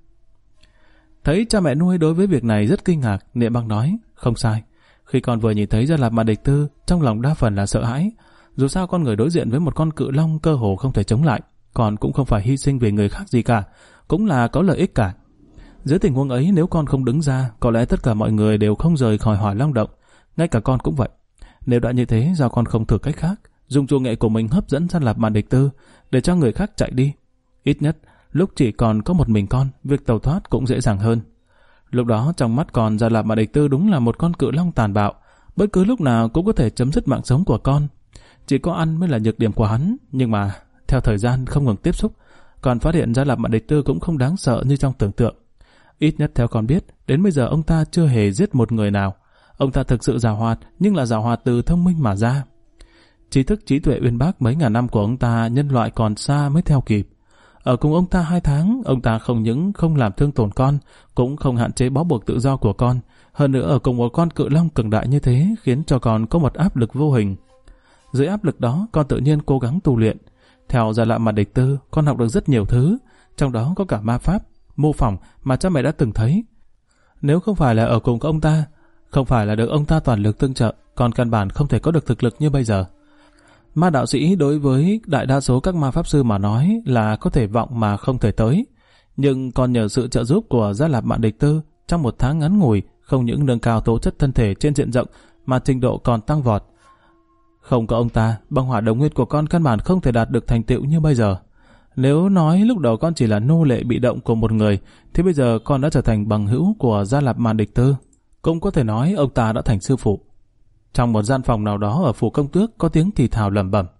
[SPEAKER 1] Thấy cha mẹ nuôi đối với việc này rất kinh ngạc, Niệm Băng nói, không sai. Khi con vừa nhìn thấy Gia Lạp Mạn Địch Tư, trong lòng đa phần là sợ hãi. Dù sao con người đối diện với một con cự long cơ hồ không thể chống lại, còn cũng không phải hy sinh vì người khác gì cả, cũng là có lợi ích cả. Dưới tình huống ấy, nếu con không đứng ra, có lẽ tất cả mọi người đều không rời khỏi Hỏa Long động, ngay cả con cũng vậy. Nếu đã như thế, sao con không thử cách khác, dùng chủ nghệ của mình hấp dẫn Gia Lạp Mạn Địch Tư để cho người khác chạy đi? Ít nhất lúc chỉ còn có một mình con, việc tẩu thoát cũng dễ dàng hơn. Lúc đó trong mắt con, Gia Lạp Mạn Địch Tư đúng là một con cự long tàn bạo, bất cứ lúc nào cũng có thể chấm dứt mạng sống của con. Chỉ có ăn mới là nhược điểm của hắn, nhưng mà theo thời gian không ngừng tiếp xúc, còn phát hiện Gia Lạp Mạn Địch Tư cũng không đáng sợ như trong tưởng tượng. Ít nhất theo con biết, đến bây giờ ông ta chưa hề giết một người nào. Ông ta thực sự giàu hoạt, nhưng là giàu hoạt từ thông minh mà ra. Trí thức trí tuệ uyên bác mấy ngàn năm của ông ta, nhân loại còn xa mới theo kịp. Ở cùng ông ta 2 tháng, ông ta không những không làm thương tổn con, cũng không hạn chế bó buộc tự do của con. Hơn nữa ở cùng một con cự long cường đại như thế, khiến cho con có một áp lực vô hình. Dưới áp lực đó, con tự nhiên cố gắng tu luyện. Theo Gia Lạp Mạn Địch Tư, con học được rất nhiều thứ, trong đó có cả ma pháp, mô phỏng mà cha mẹ đã từng thấy. Nếu không phải là ở cùng ông ta, không phải là được ông ta toàn lực tương trợ, con căn bản không thể có được thực lực như bây giờ. Ma đạo sĩ đối với đại đa số các ma pháp sư mà nói là có thể vọng mà không thể tới. Nhưng còn nhờ sự trợ giúp của Gia Lạp Mạn Địch Tư, trong 1 tháng ngắn ngủi, không những nâng cao tố chất thân thể trên diện rộng mà trình độ còn tăng vọt. Không có ông ta, băng hỏa đồng huyết của con căn bản không thể đạt được thành tựu như bây giờ. Nếu nói lúc đầu con chỉ là nô lệ bị động của một người, thì bây giờ con đã trở thành bằng hữu của Gia Lạp Mạn Địch Tư. Cũng có thể nói ông ta đã thành sư phụ. Trong một gian phòng nào đó ở phủ công tước có tiếng thì thào lẩm bẩm.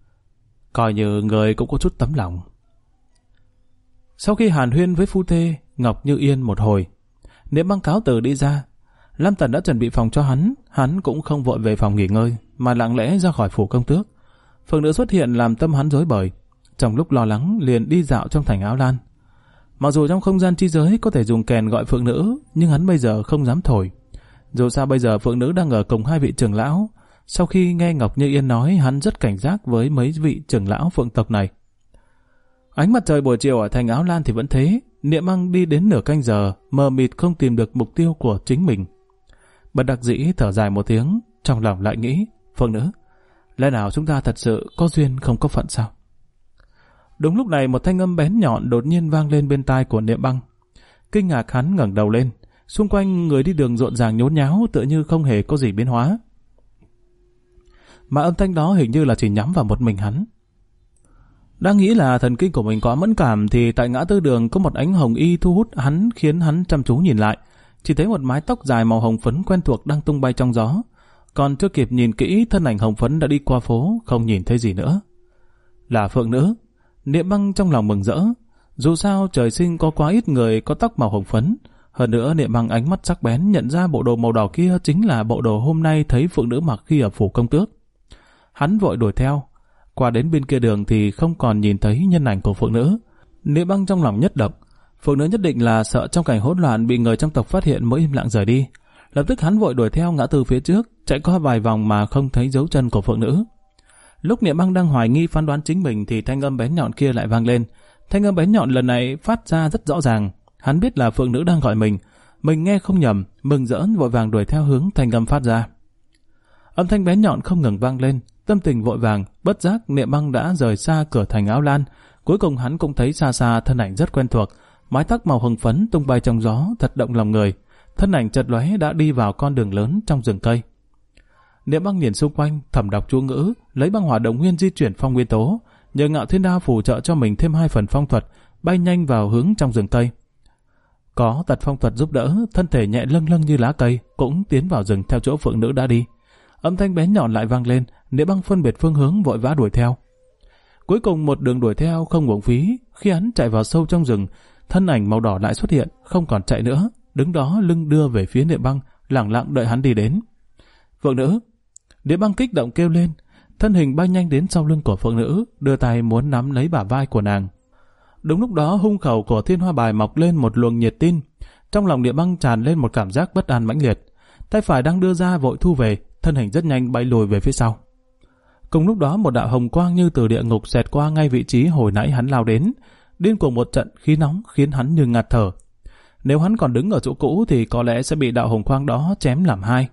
[SPEAKER 1] Coi như người cũng có chút tấm lòng. Sau khi hàn huyên với phu thê Ngọc Như Yên một hồi, Niệm Băng cáo từ đi ra. Lam Tần đã chuẩn bị phòng cho hắn cũng không vội về phòng nghỉ ngơi, mà lặng lẽ ra khỏi phủ công tước. Phượng Nữ xuất hiện làm tâm hắn rối bời. Trong lúc lo lắng liền đi dạo trong thành Áo Lan. Mặc dù trong không gian chi giới có thể dùng kèn gọi Phượng Nữ, nhưng hắn bây giờ không dám thổi. Dù sao bây giờ Phượng Nữ đang ở cùng 2 vị trưởng lão. Sau khi nghe Ngọc Như Yên nói, hắn rất cảnh giác với mấy vị trưởng lão Phượng tộc này. Ánh mặt trời buổi chiều ở thành Áo Lan thì vẫn thế. Niệm Băng đi đến nửa canh giờ, mờ mịt không tìm được mục tiêu của chính mình. Bất đắc dĩ thở dài một tiếng, trong lòng lại nghĩ, Phượng Nữ, lẽ nào chúng ta thật sự có duyên không có phận sao? Đúng lúc này một thanh âm bén nhọn đột nhiên vang lên bên tai của Niệm Băng. Kinh ngạc hắn ngẩng đầu lên, xung quanh người đi đường rộn ràng nhốn nháo tựa như không hề có gì biến hóa. Mà âm thanh đó hình như là chỉ nhắm vào một mình hắn. Đang nghĩ là thần kinh của mình quá mẫn cảm thì tại ngã tư đường có một ánh hồng y thu hút hắn, khiến hắn chăm chú nhìn lại. Chỉ thấy một mái tóc dài màu hồng phấn quen thuộc đang tung bay trong gió. Còn chưa kịp nhìn kỹ, thân ảnh hồng phấn đã đi qua phố, không nhìn thấy gì nữa. Là Phượng Nữ. Niệm Băng trong lòng mừng rỡ. Dù sao trời sinh có quá ít người có tóc màu hồng phấn. Hơn nữa Niệm Băng ánh mắt sắc bén nhận ra bộ đồ màu đỏ kia chính là bộ đồ hôm nay thấy Phượng Nữ mặc khi ở phủ công tước. Hắn vội đuổi theo. Qua đến bên kia đường thì không còn nhìn thấy nhân ảnh của Phượng Nữ. Niệm Băng trong lòng nhất động. Phượng Nữ nhất định là sợ trong cảnh hỗn loạn bị người trong tộc phát hiện mới im lặng rời đi. Lập tức hắn vội đuổi theo ngã tư phía trước, chạy qua vài vòng mà không thấy dấu chân của Phượng Nữ. Lúc Niệm Băng đang hoài nghi phán đoán chính mình thì thanh âm bén nhọn kia lại vang lên. Thanh âm bén nhọn lần này phát ra rất rõ ràng. Hắn biết là Phượng Nữ đang gọi mình nghe không nhầm, mừng rỡ vội vàng đuổi theo hướng thanh âm phát ra. Âm thanh bén nhọn không ngừng vang lên, tâm tình vội vàng, bất giác Niệm Băng đã rời xa cửa thành Áo Lan. Cuối cùng hắn cũng thấy xa xa thân ảnh rất quen thuộc, mái tóc màu hồng phấn tung bay trong gió, thật động lòng người. Thân ảnh chợt lóe đã đi vào con đường lớn trong rừng cây. Niệm Băng nhìn xung quanh, thẩm đọc chú ngữ, lấy băng hỏa động nguyên di chuyển phong nguyên tố, nhờ Ngạo Thiên Đao phù trợ cho mình thêm 2 phần phong thuật, bay nhanh vào hướng trong rừng cây. Có tật phong thuật giúp đỡ, thân thể nhẹ lâng lâng như lá cây, cũng tiến vào rừng theo chỗ Phượng Nữ đã đi. Âm thanh bén nhọn lại vang lên, Niệm Băng phân biệt phương hướng vội vã đuổi theo. Cuối cùng một đường đuổi theo không uổng phí, khi hắn chạy vào sâu trong rừng, thân ảnh màu đỏ lại xuất hiện, không còn chạy nữa, đứng đó lưng đưa về phía Niệm Băng, lẳng lặng đợi hắn đi đến. Phượng Nữ. Niệm Băng kích động kêu lên, thân hình bay nhanh đến sau lưng của Phượng Nữ, đưa tay muốn nắm lấy bả vai của nàng. Đúng lúc đó hung khẩu của Thiên Hoa Bài mọc lên một luồng nhiệt tin, trong lòng Niệm Băng tràn lên một cảm giác bất an mãnh liệt. Tay phải đang đưa ra vội thu về, thân hình rất nhanh bay lùi về phía sau. Cùng lúc đó một đạo hồng quang như từ địa ngục xẹt qua ngay vị trí hồi nãy hắn lao đến, điên cuồng một trận khí nóng khiến hắn như ngạt thở. Nếu hắn còn đứng ở chỗ cũ thì có lẽ sẽ bị đạo hồng quang đó chém làm hai.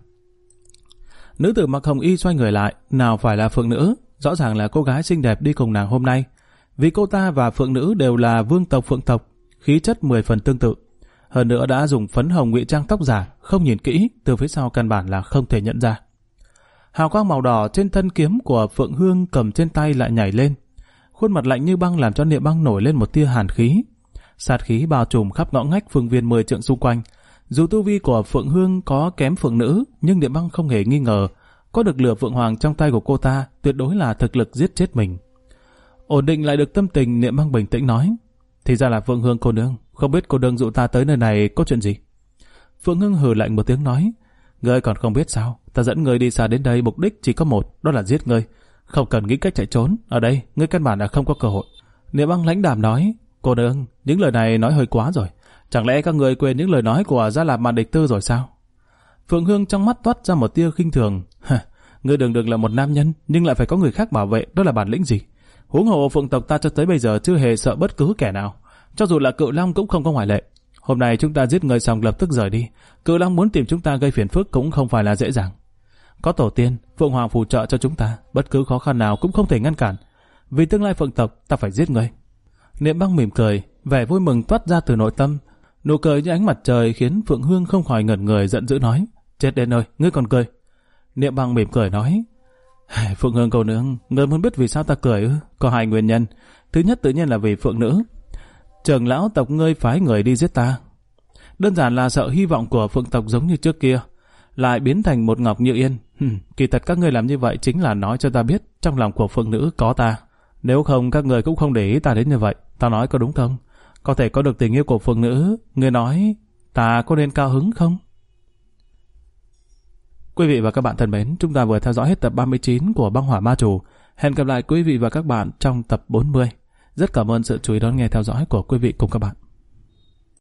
[SPEAKER 1] Nữ tử mặc hồng y xoay người lại, nào phải là Phượng Nữ, rõ ràng là cô gái xinh đẹp đi cùng nàng hôm nay. Vì cô ta và Phượng Nữ đều là vương tộc Phượng tộc, khí chất 10 phần tương tự. Hơn nữa đã dùng phấn hồng ngụy trang tóc giả, không nhìn kỹ, từ phía sau căn bản là không thể nhận ra. Hào quang màu đỏ trên thân kiếm của Phượng Hương cầm trên tay lại nhảy lên. Khuôn mặt lạnh như băng làm cho Niệm Băng nổi lên một tia hàn khí. Sát khí bao trùm khắp ngõ ngách phương viên 10 trượng xung quanh. Dù tu vi của Phượng Hương có kém Phượng Nữ, nhưng Niệm Băng không hề nghi ngờ, có được lửa Phượng Hoàng trong tay của cô ta, tuyệt đối là thực lực giết chết mình. Ổn định lại được tâm tình, Niệm Băng bình tĩnh nói: thì ra là Phượng Hương cô nương, không biết cô nương dụ ta tới nơi này có chuyện gì? Phượng Hương hừ lạnh một tiếng nói: ngươi còn không biết sao? Ta dẫn ngươi đi xa đến đây mục đích chỉ có một, đó là giết ngươi. Không cần nghĩ cách chạy trốn, ở đây ngươi căn bản là không có cơ hội. Niệm Băng lãnh đạm nói: cô nương, những lời này nói hơi quá rồi. Chẳng lẽ các ngươi quên những lời nói của Gia Lạp Mạn Địch Tư rồi sao? Phượng Hương trong mắt toát ra một tia khinh thường. Ngươi đường là một nam nhân, nhưng lại phải có người khác bảo vệ, đó là bản lĩnh gì? Huống hồ Phượng tộc ta cho tới bây giờ chưa hề sợ bất cứ kẻ nào, cho dù là Cự Long cũng không có ngoại lệ. Hôm nay chúng ta giết người xong lập tức rời đi, Cự Long muốn tìm chúng ta gây phiền phức cũng không phải là dễ dàng. Có tổ tiên, Phượng Hoàng phù trợ cho chúng ta, bất cứ khó khăn nào cũng không thể ngăn cản. Vì tương lai Phượng tộc, ta phải giết ngươi. Niệm Băng mỉm cười, vẻ vui mừng toát ra từ nội tâm. Nụ cười như ánh mặt trời khiến Phượng Hương không khỏi ngẩn người, giận dữ nói: chết đến nơi, ngươi còn cười? Niệm Băng mỉm cười nói: Phượng Hương cô nương, ngươi muốn biết vì sao ta cười ư? Có 2 nguyên nhân. Thứ nhất tự nhiên là vì Phượng Nữ. Trưởng lão tộc ngươi phái người đi giết ta, đơn giản là sợ hy vọng của Phượng tộc giống như trước kia lại biến thành một ngọc như yên. Kỳ thật các ngươi làm như vậy chính là nói cho ta biết trong lòng của Phượng Nữ có ta. Nếu không các ngươi cũng không để ý ta đến như vậy. Ta nói có đúng không? Có thể có được tình yêu của Phượng Nữ, ngươi nói ta có nên cao hứng không? Quý vị và các bạn thân mến, chúng ta vừa theo dõi hết tập 39 của Băng Hỏa Ma Chủ. Hẹn gặp lại quý vị và các bạn trong tập 40. Rất cảm ơn sự chú ý đón nghe theo dõi của quý vị cùng các bạn.